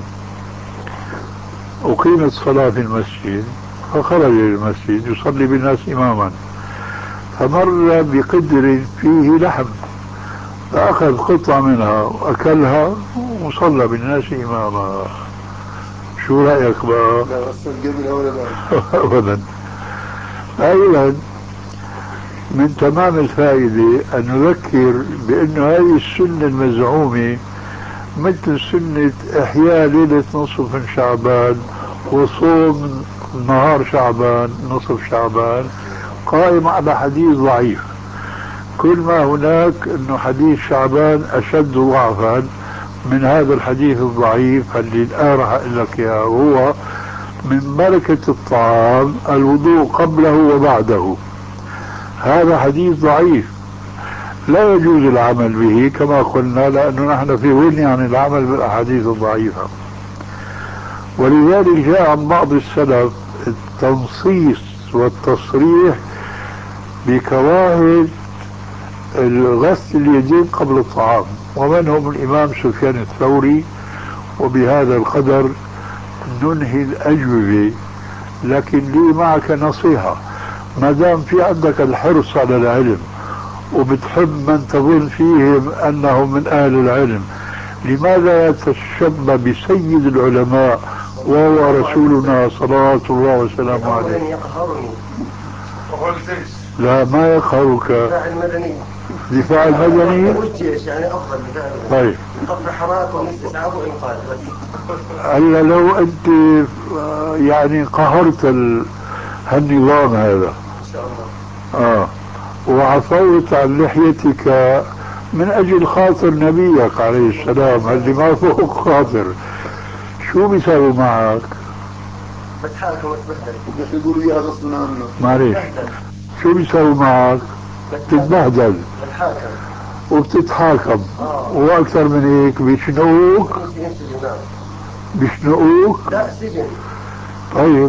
[SPEAKER 3] أقيمت الصلاة في المسجد فخرج إلى المسجد يصلي بالناس إماما، فمر بقدر فيه لحم فأخذ قطعة منها وأكلها وصلى بالناس إماما. شو رأيك بقى؟
[SPEAKER 2] لا غسل قبلها ولا بعد؟
[SPEAKER 3] أبدا. أيضا من تمام الفائدة أن نذكر بأن هذه السنة المزعومة مثل سنة إحياء ليلة نصف من شعبان وصوم نهار شعبان نصف شعبان قائم على حديث ضعيف. كل ما هناك أنه حديث شعبان أشد ضعفا من هذا الحديث الضعيف اللي الآن راح أقول لك إياه، وهو من بركة الطعام الوضوء قبله وبعده. هذا حديث ضعيف لا يجوز العمل به كما قلنا، لأنه نحن في غنى عن العمل بالأحاديث الضعيفة. ولذلك جاء عن بعض السلف التنصيص والتصريح بكراهة الغسل اليدين قبل الطعام، ومنهم الإمام سفيان الثوري. وبهذا القدر ننهي الأجوبة. لكن لي معك نصيحة، ما دام في عندك الحرص على العلم وبتحب من تظن فيهم أنهم من أهل العلم، لماذا يتشبه بسيد العلماء وهو رسولنا صلوات الله وسلامه عليه؟ لا ما يقهرك.
[SPEAKER 5] دفاع المدني.
[SPEAKER 3] دفاع المدني
[SPEAKER 5] والجيش يعني أفضل دفاع المدني.
[SPEAKER 3] طيب.
[SPEAKER 5] طفح حراك والاستسعاف وإنقاذ بس.
[SPEAKER 3] ألا لو أنت يعني قهرت هالنظام هذا
[SPEAKER 5] إن شاء الله.
[SPEAKER 3] وعفوت عن لحيتك من أجل خاطر نبيك عليه السلام اللي ما فوق خاطر، شو بيساوي معك؟
[SPEAKER 5] بتحاكم وتبهدل.
[SPEAKER 2] بس يقولوا إياها غصب عنك.
[SPEAKER 3] معليش شو بيساوي معك؟ تتبهدل وبتتحاكم واكثر من هيك بيشنقوك.
[SPEAKER 5] لا سجن.
[SPEAKER 3] طيب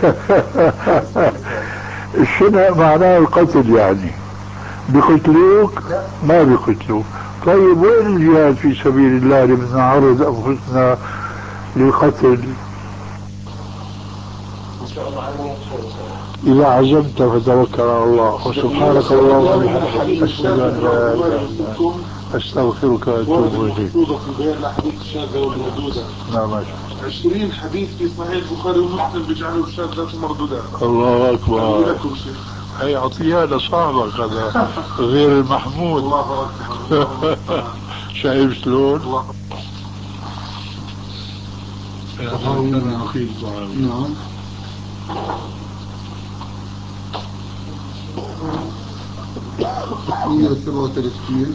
[SPEAKER 3] الشنق معناه القتل يعني. بيقتلوك؟ ما بيقتلوك. طيب وين الجهاد في سبيل الله اللي بدنا نعرض انفسنا للقتل؟
[SPEAKER 5] ان شاء الله على
[SPEAKER 3] إذا عزمت فتوكل على الله. وسبحانك اللهم وبحمدك أشهد أن لا إله إلا أنت أستغفرك وأتوب إليك.
[SPEAKER 2] محفوظة في البيان الأحاديث الشاذة والمردودة.
[SPEAKER 3] نعم.
[SPEAKER 2] 20 حديث في صحيح البخاري ومسلم بيجعلوا الشاذات ومردودات.
[SPEAKER 3] الله أكبر.
[SPEAKER 2] لكم شيخ.
[SPEAKER 3] هي عطيها لصاحبك هذا غير المحمود.
[SPEAKER 2] الله أكبر.
[SPEAKER 3] شايف شلون؟
[SPEAKER 2] نعم. هي 37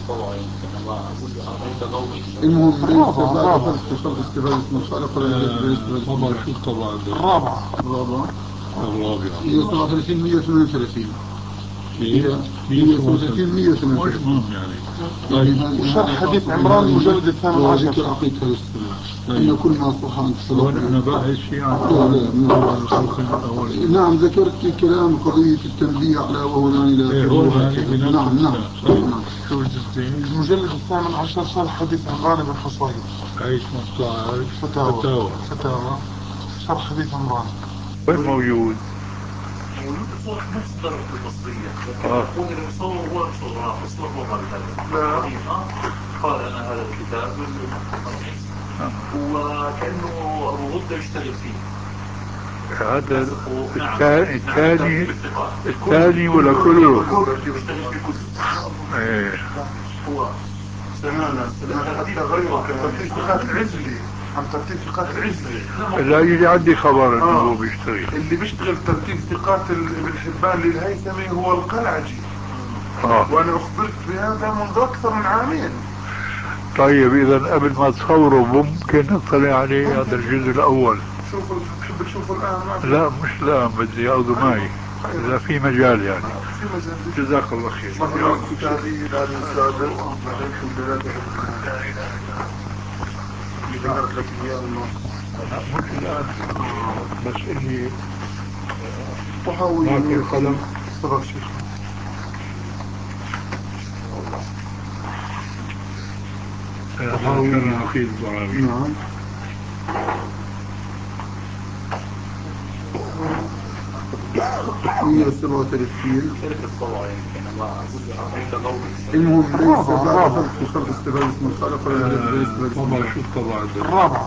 [SPEAKER 2] المهم بعد شرط استفادة مصالح
[SPEAKER 3] طبعا شو طبعا
[SPEAKER 2] الرابعة هي 37 138 هي 130 138
[SPEAKER 3] مش مهم يعني.
[SPEAKER 2] وشرح حديث عمران المجلد الثامن عشر ذكر عقيدة السنة إن كل ما صح عن
[SPEAKER 3] أنا باحث في
[SPEAKER 2] نعم ذكرت كلام قضية التنبيه على وهنا إلى نعم المجلد الثامن عشر شرح حديث عمران بن حصين
[SPEAKER 3] عيش 15
[SPEAKER 2] فتاوى شرح حديث عمران
[SPEAKER 3] وين موجود؟
[SPEAKER 4] موجود صورة مصدر المصرية يقول المصور هو مصور هذا قال أنا هذا الكتاب وكأنه أبو غدة يشتغل فيه.
[SPEAKER 3] هذا الثاني ولا كله؟
[SPEAKER 4] يشتغل في كتب.
[SPEAKER 3] ايه
[SPEAKER 4] هو
[SPEAKER 2] ترتيب ثقات العزلي عن ترتيب ثقات العزلي
[SPEAKER 3] لا يجي عندي خبر انه هو بيشتغل.
[SPEAKER 2] اللي بيشتغل ترتيب ثقات ابن حبان للهيثمي هو القلعجي. وانا اخبرت بهذا منذ اكثر من عامين.
[SPEAKER 3] طيب اذا قبل ما تصوروا ممكن نطلع عليه هذا الجزء الاول.
[SPEAKER 2] شوفوا تحب تشوفوا الان؟
[SPEAKER 3] لا مش الان، بدي اخذه معي اذا في مجال يعني.
[SPEAKER 2] في مجال.
[SPEAKER 3] جزاك الله خير.
[SPEAKER 2] ذكرت لك اياه
[SPEAKER 3] مش الان بس اني
[SPEAKER 2] وحاول
[SPEAKER 3] القلم
[SPEAKER 2] صدق شيخ.
[SPEAKER 3] هذا عقيد الضعاوي.
[SPEAKER 2] نعم. هي 37 المهم ليس بعد خلق استفادة من خلق
[SPEAKER 3] طبعا شو الطبعا
[SPEAKER 2] الرابعة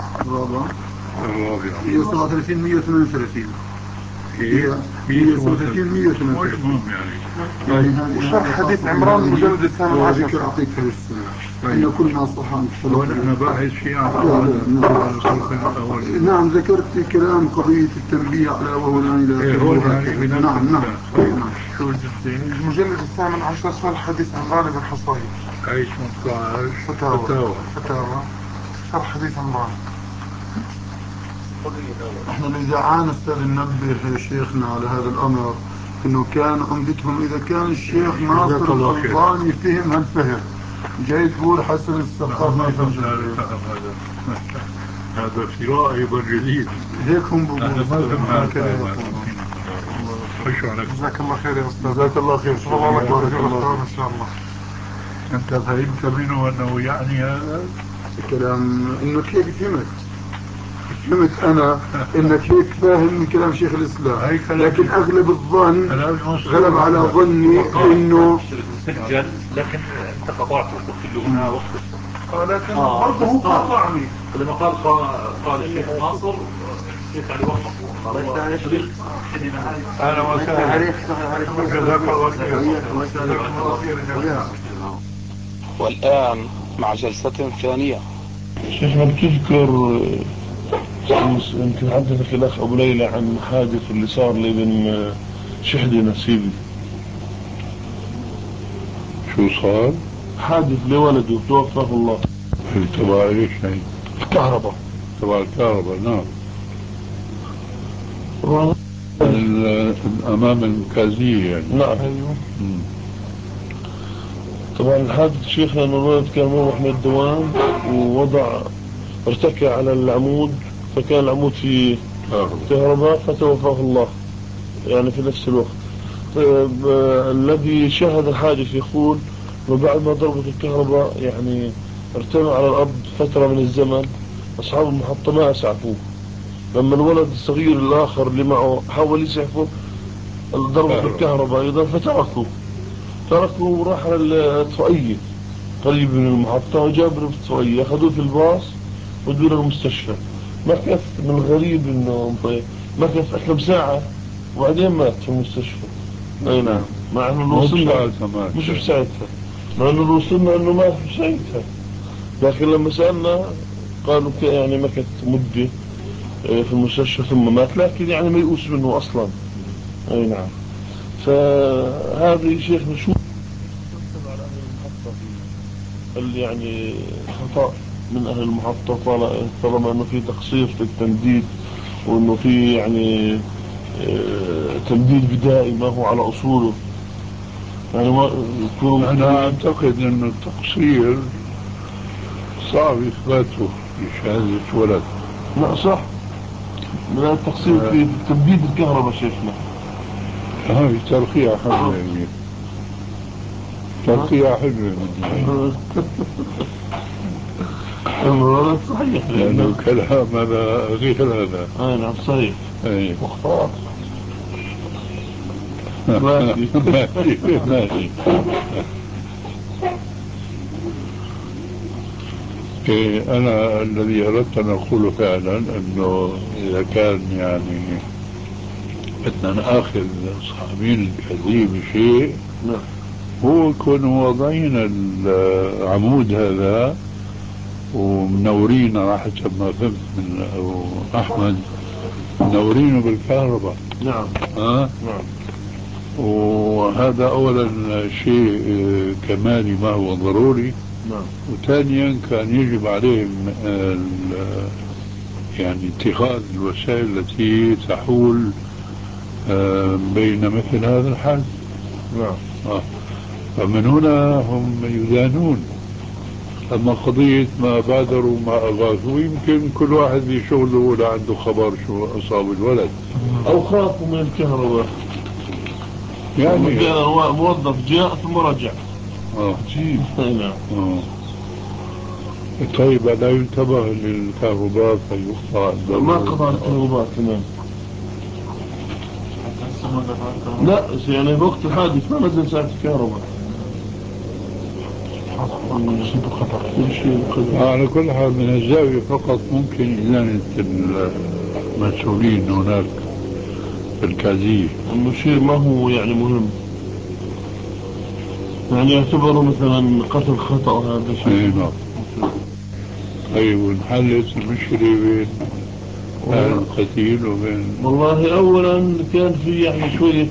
[SPEAKER 2] هي 37 138 هي 138 138 يعني. وشرح حديث عمران المجلد الثامن عشر ذكر عقيدة السنة إن كل ما صح عن
[SPEAKER 3] أنا باحث في
[SPEAKER 2] نعم ذكرت كلام قضية التنبيه على وهنا إلى نعم
[SPEAKER 3] شو الجزء؟
[SPEAKER 2] المجلد الثامن عشر شرح حديث عمران بن حصين
[SPEAKER 3] عيش 15
[SPEAKER 2] فتاوى شرح حديث عمران. احنا اللي عانى استاذ ننبه شيخنا على هذا الامر انه كان عمدتهم اذا كان الشيخ ناصر الألباني فهم هالفهم جاي تقول حسن السقاف ما يفهم
[SPEAKER 3] هذا اختراع ايضا جديد.
[SPEAKER 2] هيك هم بقولوا.
[SPEAKER 3] جزاك الله خير يا استاذ.
[SPEAKER 2] جزاك الله خير. بارك الله ان شاء الله.
[SPEAKER 3] انت فهمت منه انه يعني هذا
[SPEAKER 2] كلام انك هيك فهمت انا انك هيك فاهم من كلام شيخ الاسلام، لكن اغلب الظن غلب على ظني انه
[SPEAKER 4] مسجل، لكن انت قطعته قلت له هنا وقت
[SPEAKER 2] لكن برضه هو قاطعني
[SPEAKER 4] لما قال الشيخ ناصر الشيخ علي وقفه.
[SPEAKER 3] اهلا وسهلا. جزاك الله خير.
[SPEAKER 1] والآن مع جلسة ثانية.
[SPEAKER 6] شيخنا بتذكر يمكن حدثك الأخ أبو ليلى عن حادث اللي صار لابن شحدي نسيبي.
[SPEAKER 3] شو صار؟
[SPEAKER 6] حادث لولده توفاه الله.
[SPEAKER 3] تبع ايش يعني؟
[SPEAKER 6] الكهرباء.
[SPEAKER 3] تبع الكهرباء. نعم. الأمام المركزية يعني.
[SPEAKER 6] نعم. طبعا الحادث شيخنا أنه الولد كان مروح من الدوام ووضع ارتكى على العمود، فكان العمود فيه كهرباء فتوفاه الله يعني في نفس الوقت. طيب الذي شاهد الحادث يقول وبعد ما ضربت الكهرباء يعني ارتمى على الأرض فترة من الزمن، أصحاب المحطة ما أسعفوه. لما الولد الصغير الآخر اللي معه حاول يسعفه ضربت الكهرباء أيضا فتركوه وراح على الطفئية قريب من المحطة وجابوا في الطفئية أخذوه في الباص ودوه للمستشفى. ما كانت من الغريب انه ما كانت اكثر ساعة وبعدين مات في المستشفى. اي نعم. مع انه وصلنا مش بساعتها، مع انه وصلنا انه مات بساعتها، لكن لما سألنا قالوا يعني ما كانت مدة في المستشفى ثم مات، لكن يعني ما يؤس منه اصلا. اي نعم. فهذه شيخ نشوف على اهل المحطة اللي يعني خطأ من أهل المحطة طالما أنه في تقصير في التمديد وأنه في يعني تمديد بدائي ما هو على أصوله. يعني ما يكون
[SPEAKER 3] أنا أعتقد أن التقصير صعب إثباته في شهادة ولد.
[SPEAKER 6] لا صح، من التقصير في تبديد الكهرباء شيخنا.
[SPEAKER 3] هاي ترقية حلوة يعني. ترقية حلوة مني.
[SPEAKER 6] المراد صحيح
[SPEAKER 3] لأنه كلام هذا غير هذا.
[SPEAKER 6] نعم صحيح.
[SPEAKER 3] أي
[SPEAKER 6] مختار.
[SPEAKER 3] ماشي ماشي. أنا الذي أردت أن أقوله فعلا أنه إذا كان يعني بدنا ناخذ صحابين الكذيب بشيء، هو يكونوا واضعين العمود هذا ومنورين على حسب ما فهمت من أبو أحمد، منورينه بالكهرباء.
[SPEAKER 6] نعم.
[SPEAKER 3] نعم. وهذا أولا شيء كمالي ما هو ضروري.
[SPEAKER 6] نعم.
[SPEAKER 3] وثانيا كان يجب عليهم يعني اتخاذ الوسائل التي تحول بين مثل هذا الحال.
[SPEAKER 6] نعم.
[SPEAKER 3] فمن هنا هم يدانون. أما قضية ما بادروا ما أغاثوا، يمكن كل واحد بشغله ولا عنده خبر شو أصاب الولد
[SPEAKER 6] أو خافوا من الكهرباء،
[SPEAKER 3] يعني
[SPEAKER 6] موظف جاء ثم رجع.
[SPEAKER 3] عجيب. طيب لا ينتبه للكهرباء فيقطع
[SPEAKER 6] ما قطع الكهرباء كمان. لا يعني وقت الحادث ما نزل ساعة الكهرباء.
[SPEAKER 3] على كل حال من الزاوية فقط ممكن إدانة المسؤولين هناك في الكازية.
[SPEAKER 6] المشير ما هو يعني مهم، يعني يعتبروا مثلا قتل خطأ هذا شيء.
[SPEAKER 3] نعم. طيب ونحلت المشكلة بين القتيل وبين؟
[SPEAKER 6] والله أولا كان في يعني شوية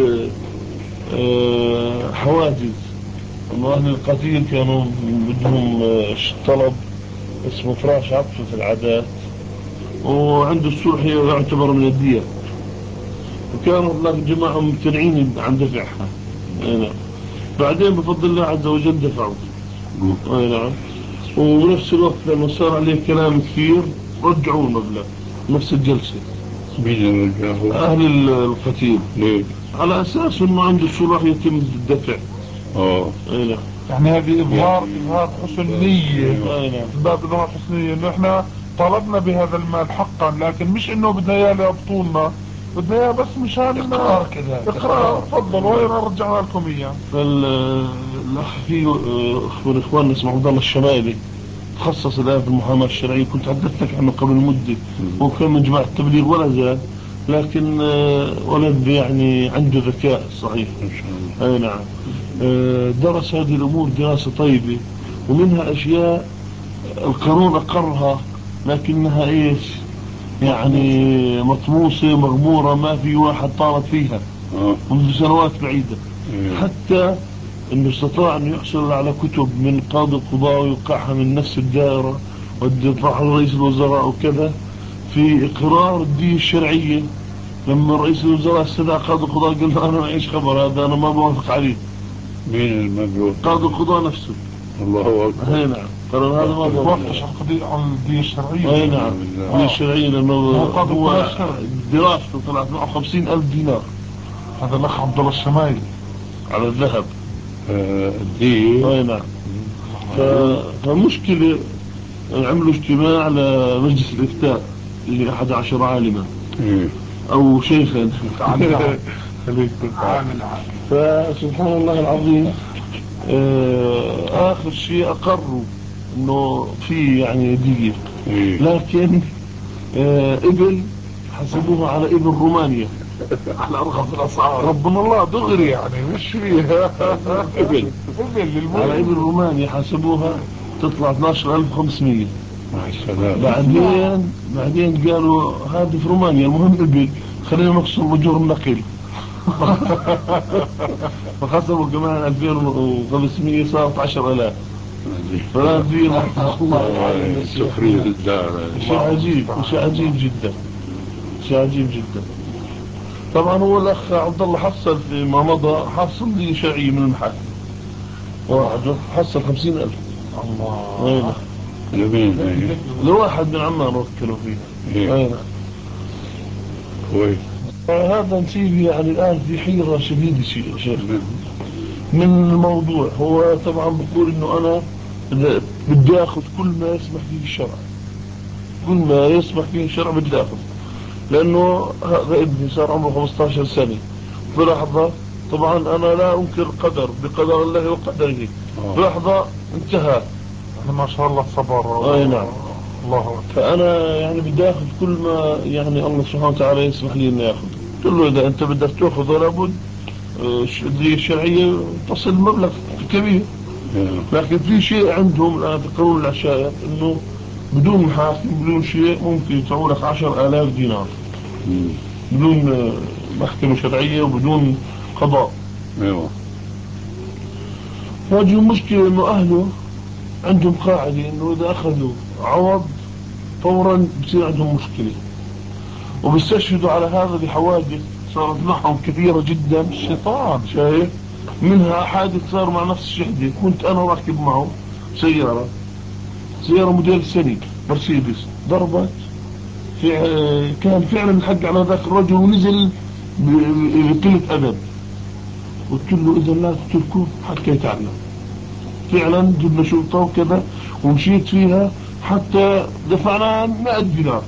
[SPEAKER 6] حواجز. والله القتيل كانوا بدهم طلب اسمه فراش عطف في العادات، وعنده السوحي يعتبر من الدية، وكانوا هناك جماعة ممتنعين عن دفعها. نعم. بعدين بفضل الله عز وجل دفعوا. نعم. وبنفس الوقت لما صار عليه كلام كثير رجعوا المبلغ نفس الجلسة.
[SPEAKER 3] مين رجعوا؟
[SPEAKER 6] أهل القتيل.
[SPEAKER 3] ليه؟
[SPEAKER 6] على أساس أنه عنده الصلاح يتم الدفع.
[SPEAKER 3] نعم.
[SPEAKER 1] يعني هذه إظهار حسن نية.
[SPEAKER 6] نعم.
[SPEAKER 1] باب إظهار حسن نية إنه إحنا طلبنا بهذا المال حقا، لكن مش إنه بدنا إياه لأبطولنا، بدنا إياه بس مشان
[SPEAKER 5] إقرار كذا.
[SPEAKER 1] إقرار. تفضل وين رجعنا لكم إياه.
[SPEAKER 6] فالأخ في من إخواننا اسمه عبد الله الشمالي تخصص الآن في المحاماة الشرعية، كنت حدثتك عنه قبل مدة. هو كان من جماعة التبليغ ولا زال، لكن ولد يعني عنده ذكاء صحيح. أي نعم. درس هذه الأمور دراسة طيبة، ومنها أشياء القانون أقرها لكنها إيش يعني مطموسة مغمورة، ما في واحد طارت فيها منذ سنوات بعيدة. حتى انه استطاع ان يحصل على كتب من قاضي القضاء ويوقعها من نفس الدائرة ويطرحها لرئيس الوزراء وكذا في اقرار الدية الشرعية. لما رئيس الوزراء استدعى قاضي القضاء قال له انا معيش خبر هذا، انا ما بوافق عليه.
[SPEAKER 3] مين المبلوغ؟
[SPEAKER 6] قاضي القضاء نفسه.
[SPEAKER 3] الله اكبر.
[SPEAKER 6] اي نعم. قال هذا ما
[SPEAKER 1] بوافقش عن الدية الشرعية.
[SPEAKER 6] اي نعم. الدية الشرعية لانه هو دراسته طلعت معه 50,000 دينار.
[SPEAKER 1] هذا الاخ عبد الله الشمايلي
[SPEAKER 6] على الذهب.
[SPEAKER 3] الدية.
[SPEAKER 6] اي نعم. فمشكلة عملوا اجتماع لمجلس الإفتاء اللي 11 عالما أو شيخا. فسبحان الله العظيم آخر شيء أقروا إنه في يعني دية، لكن إبل حسبوها على إبل رومانيا
[SPEAKER 1] على أرخص الأسعار. ربنا الله دغري يعني مش فيها.
[SPEAKER 3] إبل
[SPEAKER 6] على إبل رومانيا حسبوها تطلع 12,500. بعدين قالوا هذه في رومانيا، المهم إبل خلينا نقسم أجور النقل. فخسروا كمان 2,500 صارت 10,000. فلا في الله
[SPEAKER 3] سخرية الدار.
[SPEAKER 6] شيء عجيب، شيء عجيب جدا، شيء عجيب جدا. طبعا هو الأخ عبد الله حصل فيما مضى، حصل لي شرعية من المحاكم، واحد حصل 50,000.
[SPEAKER 3] الله. لمين؟
[SPEAKER 6] لواحد من عمان وكلوا فيها.
[SPEAKER 3] إيه. كويس.
[SPEAKER 6] هذا نسيب يعني الآن في حيرة شديدة شيخ من الموضوع. هو طبعا بقول إنه أنا بدي أخذ كل ما يسمح فيه الشرع، كل ما يسمح فيه الشرع بدي أخذ، لأنه هذا ابني صار عمره 15 سنة بلحظة. طبعا أنا لا أنكر القدر، بقدر الله وقدره، بلحظة انتهى.
[SPEAKER 3] ما شاء الله صبر.
[SPEAKER 6] أي نعم.
[SPEAKER 3] الله أكبر.
[SPEAKER 6] فأنا يعني بدي أخذ كل ما يعني الله سبحانه وتعالى يسمح لي إني أخذ. قلت له إذا أنت بدك تأخذ لابد الدية الشرعية تصل مبلغ كبير. لكن في شيء عندهم الآن في قانون العشائر إنه بدون محاكم بدون شيء ممكن يدفعوا لك 10,000 دينار بدون محكمة شرعية وبدون قضاء.
[SPEAKER 3] ايوه.
[SPEAKER 6] فهذه المشكلة إنه أهله عندهم قاعدة إنه إذا أخذوا عوض فورا بصير عندهم مشكلة، وبيستشهدوا على هذا بحوادث صارت معهم كثيرة جدا. الشيطان شايف منها حادث صار مع نفس الشهدة، كنت أنا راكب معه سيارة موديل سني مرسيدس، ضربت كان فعلا الحق على ذاك الرجل ونزل بقلة أدب. قلت له إذا لا تتركوه حتى يتعلم. فعلا جبنا شرطة وكذا ومشيت فيها حتى دفعنا 100 دينار.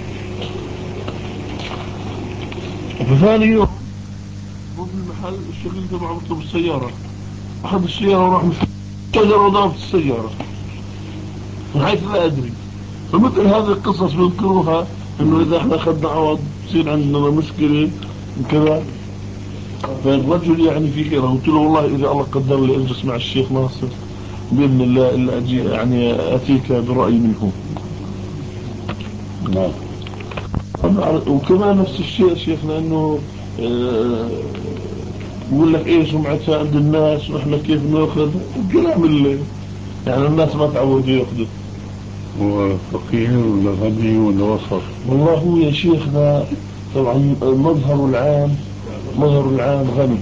[SPEAKER 6] فثاني يوم هو في المحل الشغل تبعه مطلب السيارة، أخذ السيارة وراح شجرة وضربت السيارة من حيث لا أدري. فمثل هذه القصص بيذكروها إنه إذا إحنا أخذنا عوض بصير عندنا مشكلة وكذا. فالرجل يعني في خير. قلت له والله إذا الله قدر لي أجلس مع الشيخ ناصر بإذن الله إلا أجي يعني أتيك برأي منه.
[SPEAKER 3] نعم.
[SPEAKER 6] وكمان نفس الشيء شيخنا إنه يقول لك إيه سمعتها عند الناس وإحنا كيف نأخذ الكلام اللي يعني الناس ما تعودوا يأخذوا.
[SPEAKER 3] هو فقير ولا غني ولا وسط؟
[SPEAKER 6] والله هو يا شيخنا طبعا مظهر العام غني،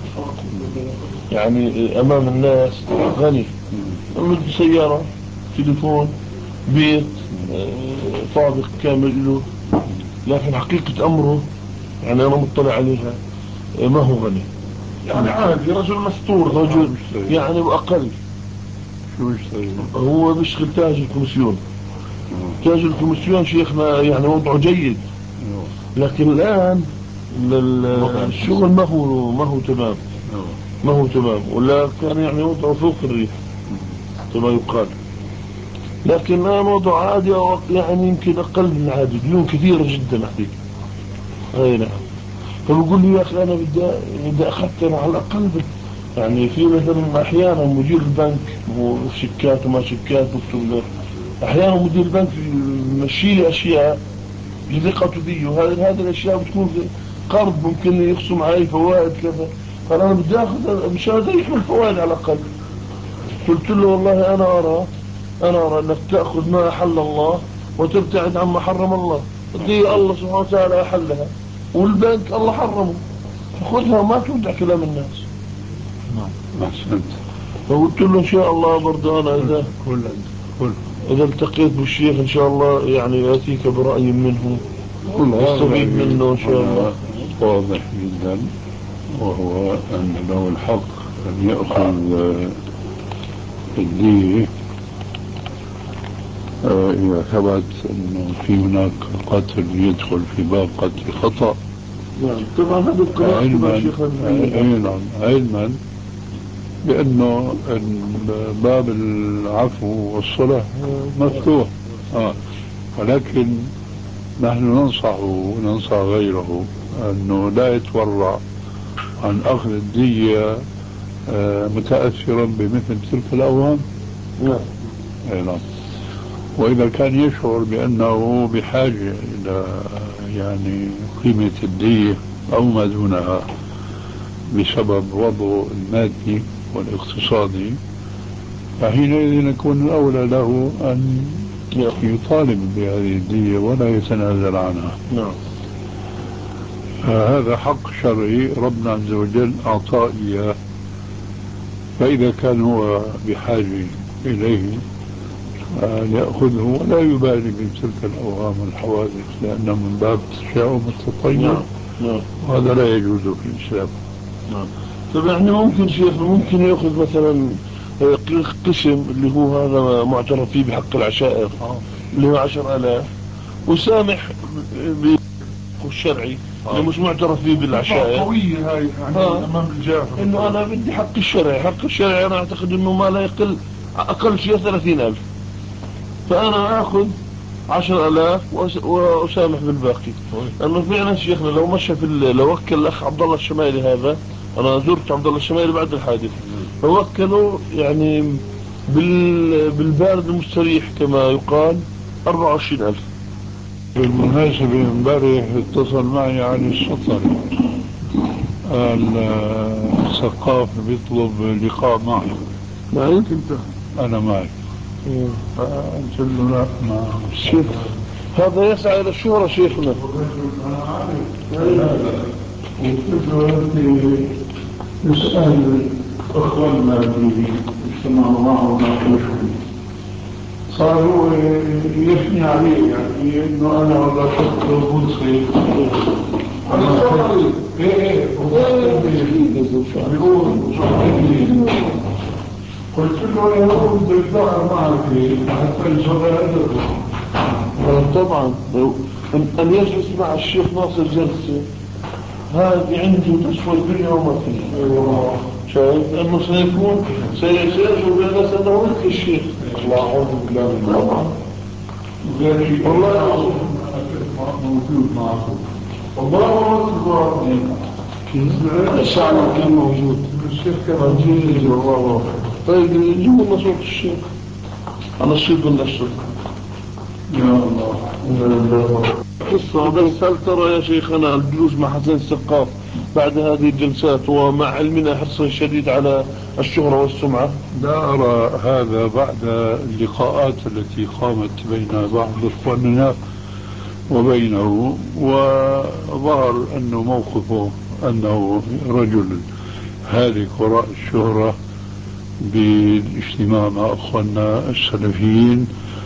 [SPEAKER 6] يعني أمام الناس غني، عنده سيارة، تليفون، بيت، طابق كامل له. لكن حقيقة أمره يعني أنا مطلع عليها ما هو غني، يعني عادي رجل مستور، رجل يعني وأقل.
[SPEAKER 3] شو يشتغل؟
[SPEAKER 6] هو بيشتغل تاجر كوميسيون. تاجر الكوميسيون شيخنا يعني وضعه جيد، لكن الآن الشغل ما هو تمام، ما هو تمام، ولا كان يعني وضعه فوق الريح كما يقال. لكن الآن وضعه عادي أو يعني يمكن أقل من العادي، ديون كثيرة جدا عليك. أي نعم. فبقول لي يا أخي أنا بدي أخذت أنا على الأقل يعني في مثلا أحيانا مدير البنك هو شيكات وما شيكات بكتب له، أحيانا مدير البنك يمشي لي أشياء لثقته فيه، وهذه الأشياء بتكون قرض ممكن يخصم علي فوائد كذا، فأنا بدي أخذ مشان يحمل فوائد على الأقل. قلت له والله أنا أرى أنك تأخذ ما أحل الله وتبتعد عما حرم الله. دي الله سبحانه وتعالى أحلها والبنك الله حرمه، خذها وما تودع كلام الناس.
[SPEAKER 3] أحسنت.
[SPEAKER 6] فقلت له إن شاء الله برضه أنا إذا التقيت بالشيخ إن شاء الله يعني آتيك برأي منه واستفيد منه إن شاء الله.
[SPEAKER 3] واضح جدا، وهو أن له الحق أن يأخذ الدية إذا ثبت أنه في هناك قتل يدخل في باب قتل خطأ.
[SPEAKER 6] نعم طبعا هذا القراءة
[SPEAKER 3] علما بأنه باب العفو والصلح مفتوح. ولكن نحن ننصح وننصح غيره أنه لا يتورع عن أخذ الدية متأثرا بمثل تلك الأوهام. نعم. وإذا كان يشعر بأنه بحاجة إلى يعني قيمة الدية أو ما دونها بسبب وضعه المادي والاقتصادي، فحينئذ يكون الأولى له أن يطالب بهذه الدية ولا يتنازل عنها.
[SPEAKER 6] نعم.
[SPEAKER 3] هذا حق شرعي ربنا عز وجل أعطاه إياه، فإذا كان هو بحاجة إليه يأخذه ولا يبالي بتلك الأوهام والحوادث، لأنه من باب التشاؤم والتطير. وهذا لا يجوز في الإسلام.
[SPEAKER 6] طيب يعني ممكن شيخ ممكن يأخذ مثلا قسم اللي هو هذا معترف فيه بحق العشائر اللي هو 10,000 وسامح بالشرعي اللي مش معترف فيه بالعشائر.
[SPEAKER 3] قوية هاي يعني أمام الجافة،
[SPEAKER 6] إنه أنا بدي حق الشرعي. حق الشرعي أنا أعتقد إنه ما لا يقل أقل شيء 30,000، فأنا أخذ 10,000 وأسامح بالباقي. لأنه فعلا شيخنا لو مشى لو وكل الأخ عبد الله الشمالي هذا، أنا زرت عبد الله الشمالي بعد الحادث، فوكلوا يعني بالبارد المستريح كما يقال 24,000.
[SPEAKER 3] بالمناسبة امبارح اتصل معي علي السطري، الثقاف بيطلب لقاء معي.
[SPEAKER 6] معي؟
[SPEAKER 3] أنا معي. فقلت له لا، ما
[SPEAKER 6] شوف هذا يسعى إلى الشهرة شيخنا.
[SPEAKER 3] يسأل أخواننا اللي اجتمعوا معه وناقشهم، صاروا يثني عليه يعني إنه أنا والله شفت منصف. قلت له يا رب بالدعاء معك حتى الزبائن.
[SPEAKER 6] طبعا أن يجلس مع الشيخ ناصر جلسة هذه عنده تسوى الدنيا وما فيها. شايف أنه سيكون سيشعر بالناس أنه مثل الشيخ.
[SPEAKER 3] الله أعوذ بالله.
[SPEAKER 6] طبعا
[SPEAKER 3] والله موجود معكم. الله أكبر.
[SPEAKER 6] الشعب كان موجود.
[SPEAKER 3] الشيخ كان موجود. والله.
[SPEAKER 6] طيب جيبوا لنا صوت الشيخ. أنا الشيخ بالنشر.
[SPEAKER 3] يا الله.
[SPEAKER 6] قصة بس هل ترى يا شيخنا الجلوس مع حسن السقاف بعد هذه الجلسات ومع علمنا حرصا شديد على الشهرة والسمعة؟
[SPEAKER 3] لا أرى هذا بعد اللقاءات التي قامت بين بعض إخواننا وبينه، وظهر أنه موقفه أنه رجل هالك وراء الشهرة بالاجتماع مع أخواننا السلفيين،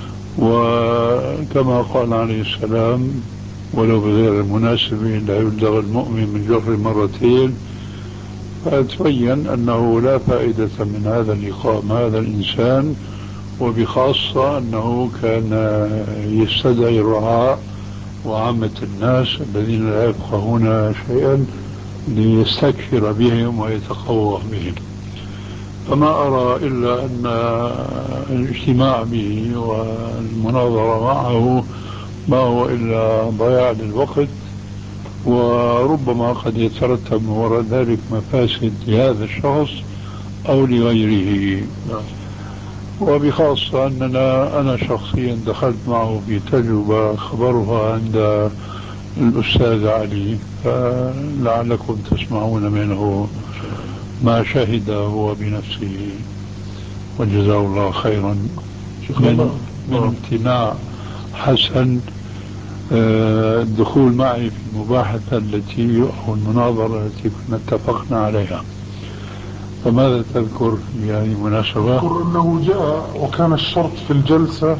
[SPEAKER 3] وكما قال عليه السلام ولو بغير المناسبة لا يبلغ المؤمن من جر مرتين. فتبين أنه لا فائدة من هذا اللقاء مع هذا الإنسان، وبخاصة أنه كان يستدعي الرعاة وعامة الناس الذين لا يفقهون شيئا ليستكثر بهم ويتقوى بهم. فما أرى إلا أن الاجتماع به والمناظرة معه ما هو إلا ضياع للوقت، وربما قد يترتب وراء ذلك مفاسد لهذا الشخص أو لغيره. وبخاصة أنا شخصيا دخلت معه في تجربة خبرها عند الأستاذ علي، فلعلكم تسمعون منه ما شهد هو بنفسه، وجزاه الله خيرا من امتناع حسن الدخول معي في المباحثة التي أو المناظرة التي كنا اتفقنا عليها. فماذا تذكر في هذه المناسبة؟
[SPEAKER 7] أذكر أنه جاء وكان الشرط في الجلسة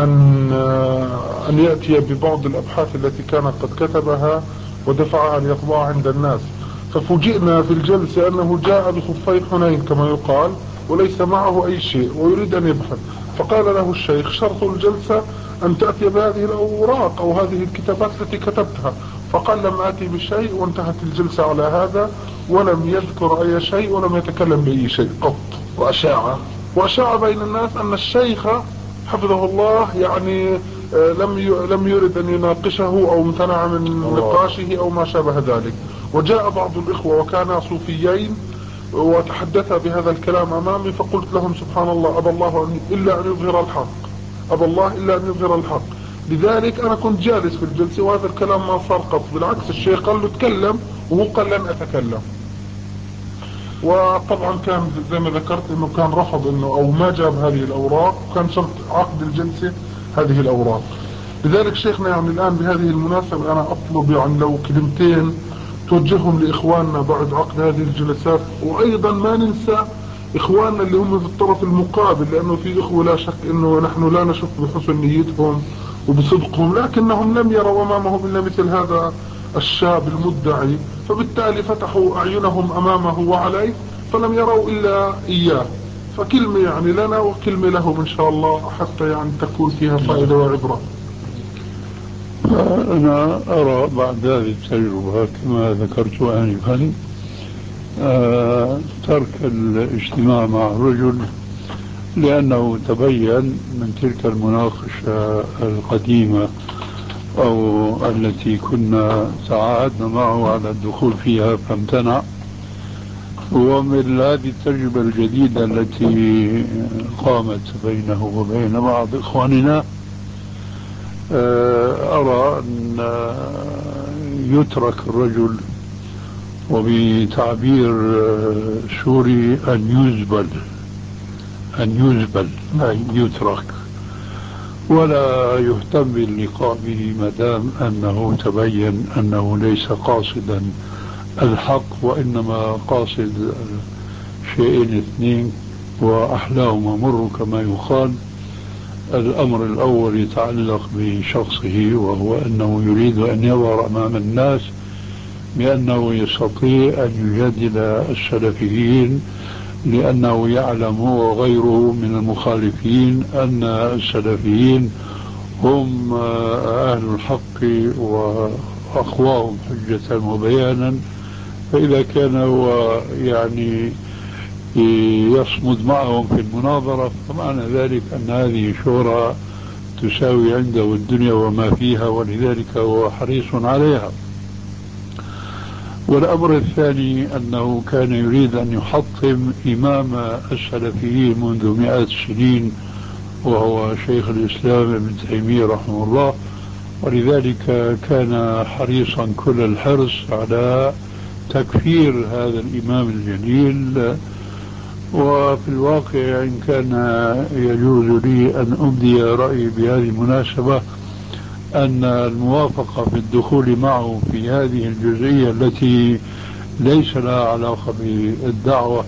[SPEAKER 7] أن يأتي ببعض الأبحاث التي كانت قد كتبها ودفعها ليطبعها عند الناس، ففوجئنا في الجلسة أنه جاء بخفي حنين كما يقال وليس معه أي شيء ويريد أن يبحث. فقال له الشيخ شرط الجلسة أن تأتي بهذه الأوراق أو هذه الكتابات التي كتبتها. فقال لم آتي بشيء، وانتهت الجلسة على هذا، ولم يذكر أي شيء ولم يتكلم بأي شيء قط. وأشاع بين الناس أن الشيخ حفظه الله يعني لم يرد أن يناقشه أو امتنع من نقاشه أو ما شابه ذلك. وجاء بعض الإخوة وكانا صوفيين وتحدث بهذا الكلام أمامي، فقلت لهم سبحان الله أبى الله إلا أن يظهر الحق، أبى الله إلا أن يظهر الحق. لذلك أنا كنت جالس في الجلسة وهذا الكلام ما صار قط، بالعكس الشيخ قال له تكلم وهو قال لن أتكلم. وطبعا كان زي ما ذكرت انه كان رفض انه او ما جاب هذه الاوراق، وكان شرط عقد الجلسة هذه الاوراق. لذلك شيخنا يعني الان بهذه المناسبة انا اطلب يعني لو كلمتين توجههم لإخواننا بعد عقد هذه الجلسات. وأيضا ما ننسى إخواننا اللي هم في الطرف المقابل، لأنه في إخوة لا شك أنه نحن لا نشك بحسن نيتهم وبصدقهم، لكنهم لم يروا أمامهم إلا مثل هذا الشاب المدعي، فبالتالي فتحوا أعينهم أمامه وعليه فلم يروا إلا إياه. فكلمة يعني لنا وكلمة لهم إن شاء الله، حتى يعني تكون فيها فائدة وعبرة.
[SPEAKER 3] أنا أرى بعد هذه التجربة كما ذكرت آنفا ترك الاجتماع مع الرجل، لأنه تبين من تلك المناقشة القديمة أو التي كنا تعاهدنا معه على الدخول فيها فامتنع. ومن هذه التجربة الجديدة التي قامت بينه وبين بعض إخواننا أرى أن يترك الرجل، وبتعبير سوري أن يزبل أي يترك، ولا يهتم باللقاء به ما دام أنه تبين أنه ليس قاصدا الحق، وإنما قاصد شيئين اثنين وأحلاهما مر كما يقال. الأمر الأول يتعلق بشخصه، وهو أنه يريد أن يظهر أمام الناس بأنه يستطيع أن يجادل السلفيين، لأنه يعلم هو وغيره من المخالفين أن السلفيين هم أهل الحق وأقواهم حجة وبيانا. فإذا كان هو يعني يصمد معهم في المناظرة فمعنى ذلك أن هذه شورى تساوي عنده الدنيا وما فيها، ولذلك هو حريص عليها. والأمر الثاني أنه كان يريد أن يحطم إمام السلفيين منذ 100 سنين، وهو شيخ الإسلام ابن تيمية رحمه الله، ولذلك كان حريصا كل الحرص على تكفير هذا الإمام الجليل. وفي الواقع إن كان يجوز لي أن أبدي رأيي بهذه المناسبة، أن الموافقة في الدخول معه في هذه الجزئية التي ليس لها علاقة بالدعوة،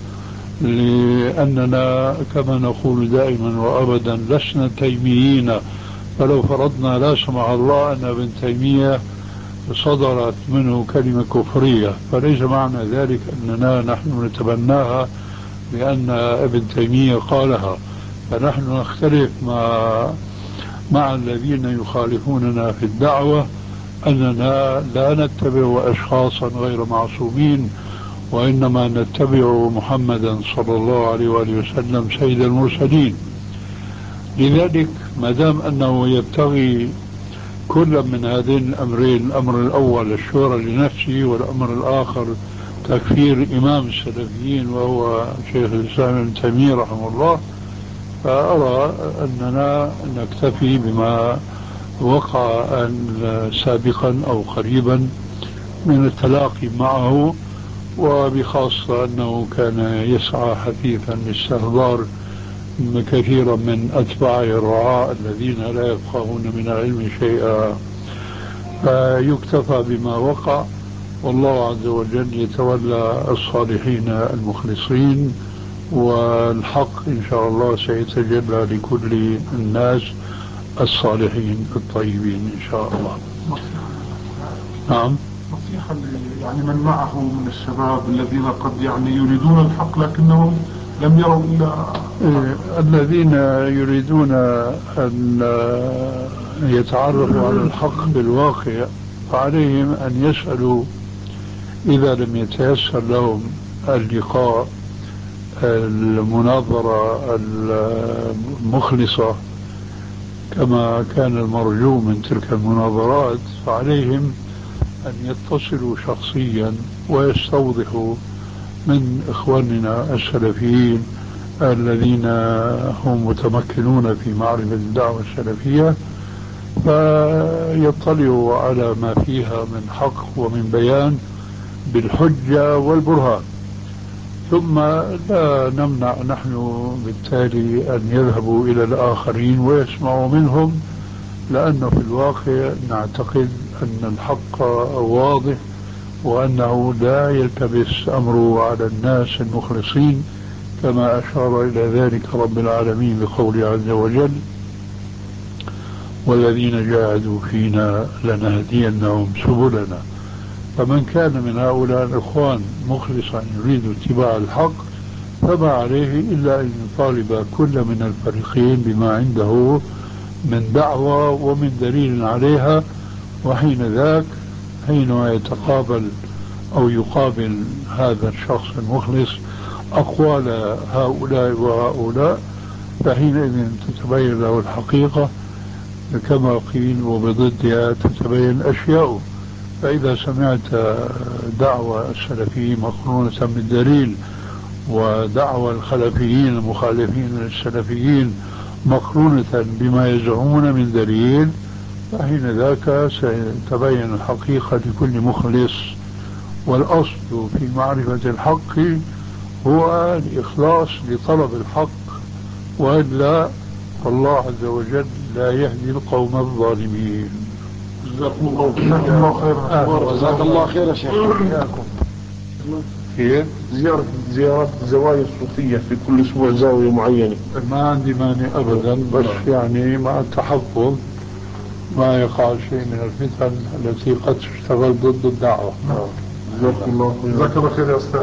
[SPEAKER 3] لأننا كما نقول دائما وأبدا لسنا تيميين، فلو فرضنا لا سمح الله أن ابن تيمية صدرت منه كلمة كفرية فليس معنى ذلك أننا نحن نتبناها لأن ابن تيمية قالها. فنحن نختلف مع الذين يخالفوننا في الدعوة أننا لا نتبع أشخاصا غير معصومين، وإنما نتبع محمدا صلى الله عليه وآله وسلم سيد المرسلين. لذلك ما دام أنه يبتغي كل من هذين الأمرين، الأمر الأول الشورى لنفسه، والأمر الآخر تكفير إمام السلفيين وهو شيخ الإسلام ابن تيمية رحمه الله، فأرى أننا نكتفي بما وقع سابقا أو قريبا من التلاقي معه، وبخاصة أنه كان يسعى حثيثا لاستحضار كثيرا من أتباعه الرعاة الذين لا يفقهون من العلم شيئا، فيكتفى بما وقع، والله عز وجل يتولى الصالحين المخلصين، والحق إن شاء الله سيتجلى لكل الناس الصالحين الطيبين إن شاء الله. نعم.
[SPEAKER 7] نصيحة يعني من معه من الشباب الذين قد يعني يريدون الحق لكنهم لم يروا إلا
[SPEAKER 3] الذين يريدون أن يتعرفوا على الحق بالواقع، فعليهم أن يسألوا إذا لم يتيسر لهم اللقاء المناظرة المخلصة كما كان المرجو من تلك المناظرات، فعليهم أن يتصلوا شخصيا ويستوضحوا من إخواننا السلفيين الذين هم متمكنون في معرفة الدعوة السلفية، فيطلعوا على ما فيها من حق ومن بيان بالحجة والبرهان. ثم لا نمنع نحن بالتالي أن يذهبوا إلى الآخرين ويسمعوا منهم، لأنه في الواقع نعتقد أن الحق واضح وأنه لا يلتبس أمره على الناس المخلصين كما أشار إلى ذلك رب العالمين بقوله عز وجل: والذين جاهدوا فينا لنهدينهم سبلنا. فمن كان من هؤلاء الإخوان مخلصا يريد اتباع الحق فما عليه إلا أن يطالب كل من الفريقين بما عنده من دعوة ومن دليل عليها، وحين ذاك حينما يتقابل أو يقابل هذا الشخص المخلص أقوال هؤلاء وهؤلاء فحينئذ تتبين له الحقيقة كما قيل، وبضدها تتبين الأشياء. فإذا سمعت دعوة السلفيين مقرونة بالدليل ودعوة الخلفيين المخالفين للسلفيين مقرونة بما يزعمون من دليل فحين ذاك ستبين الحقيقة لكل مخلص. والأصل في معرفة الحق هو الإخلاص لطلب الحق، وإلا فالله عز وجل لا يهدي القوم الظالمين.
[SPEAKER 6] جزاكم الله خير.
[SPEAKER 2] جزاك الله خير يا شيخ.
[SPEAKER 6] هي زيارة الزوايا الصوفية في كل أسبوع زاوية معينة.
[SPEAKER 3] ما عندي مانع أبدا، بس يعني مع التحفظ ما يقع شيء من الفتن التي قد تشتغل ضد الدعوة.
[SPEAKER 6] جزاكم الله خير.
[SPEAKER 7] جزاك الله خير يا أستاذ.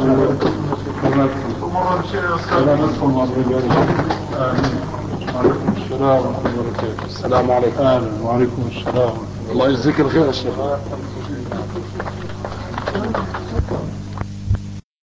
[SPEAKER 3] وعليكم السلام ورحمة الله وبركاته.
[SPEAKER 2] السلام عليكم.
[SPEAKER 3] أهلا. وعليكم السلام.
[SPEAKER 2] الله يجزيك الخير يا شيخ.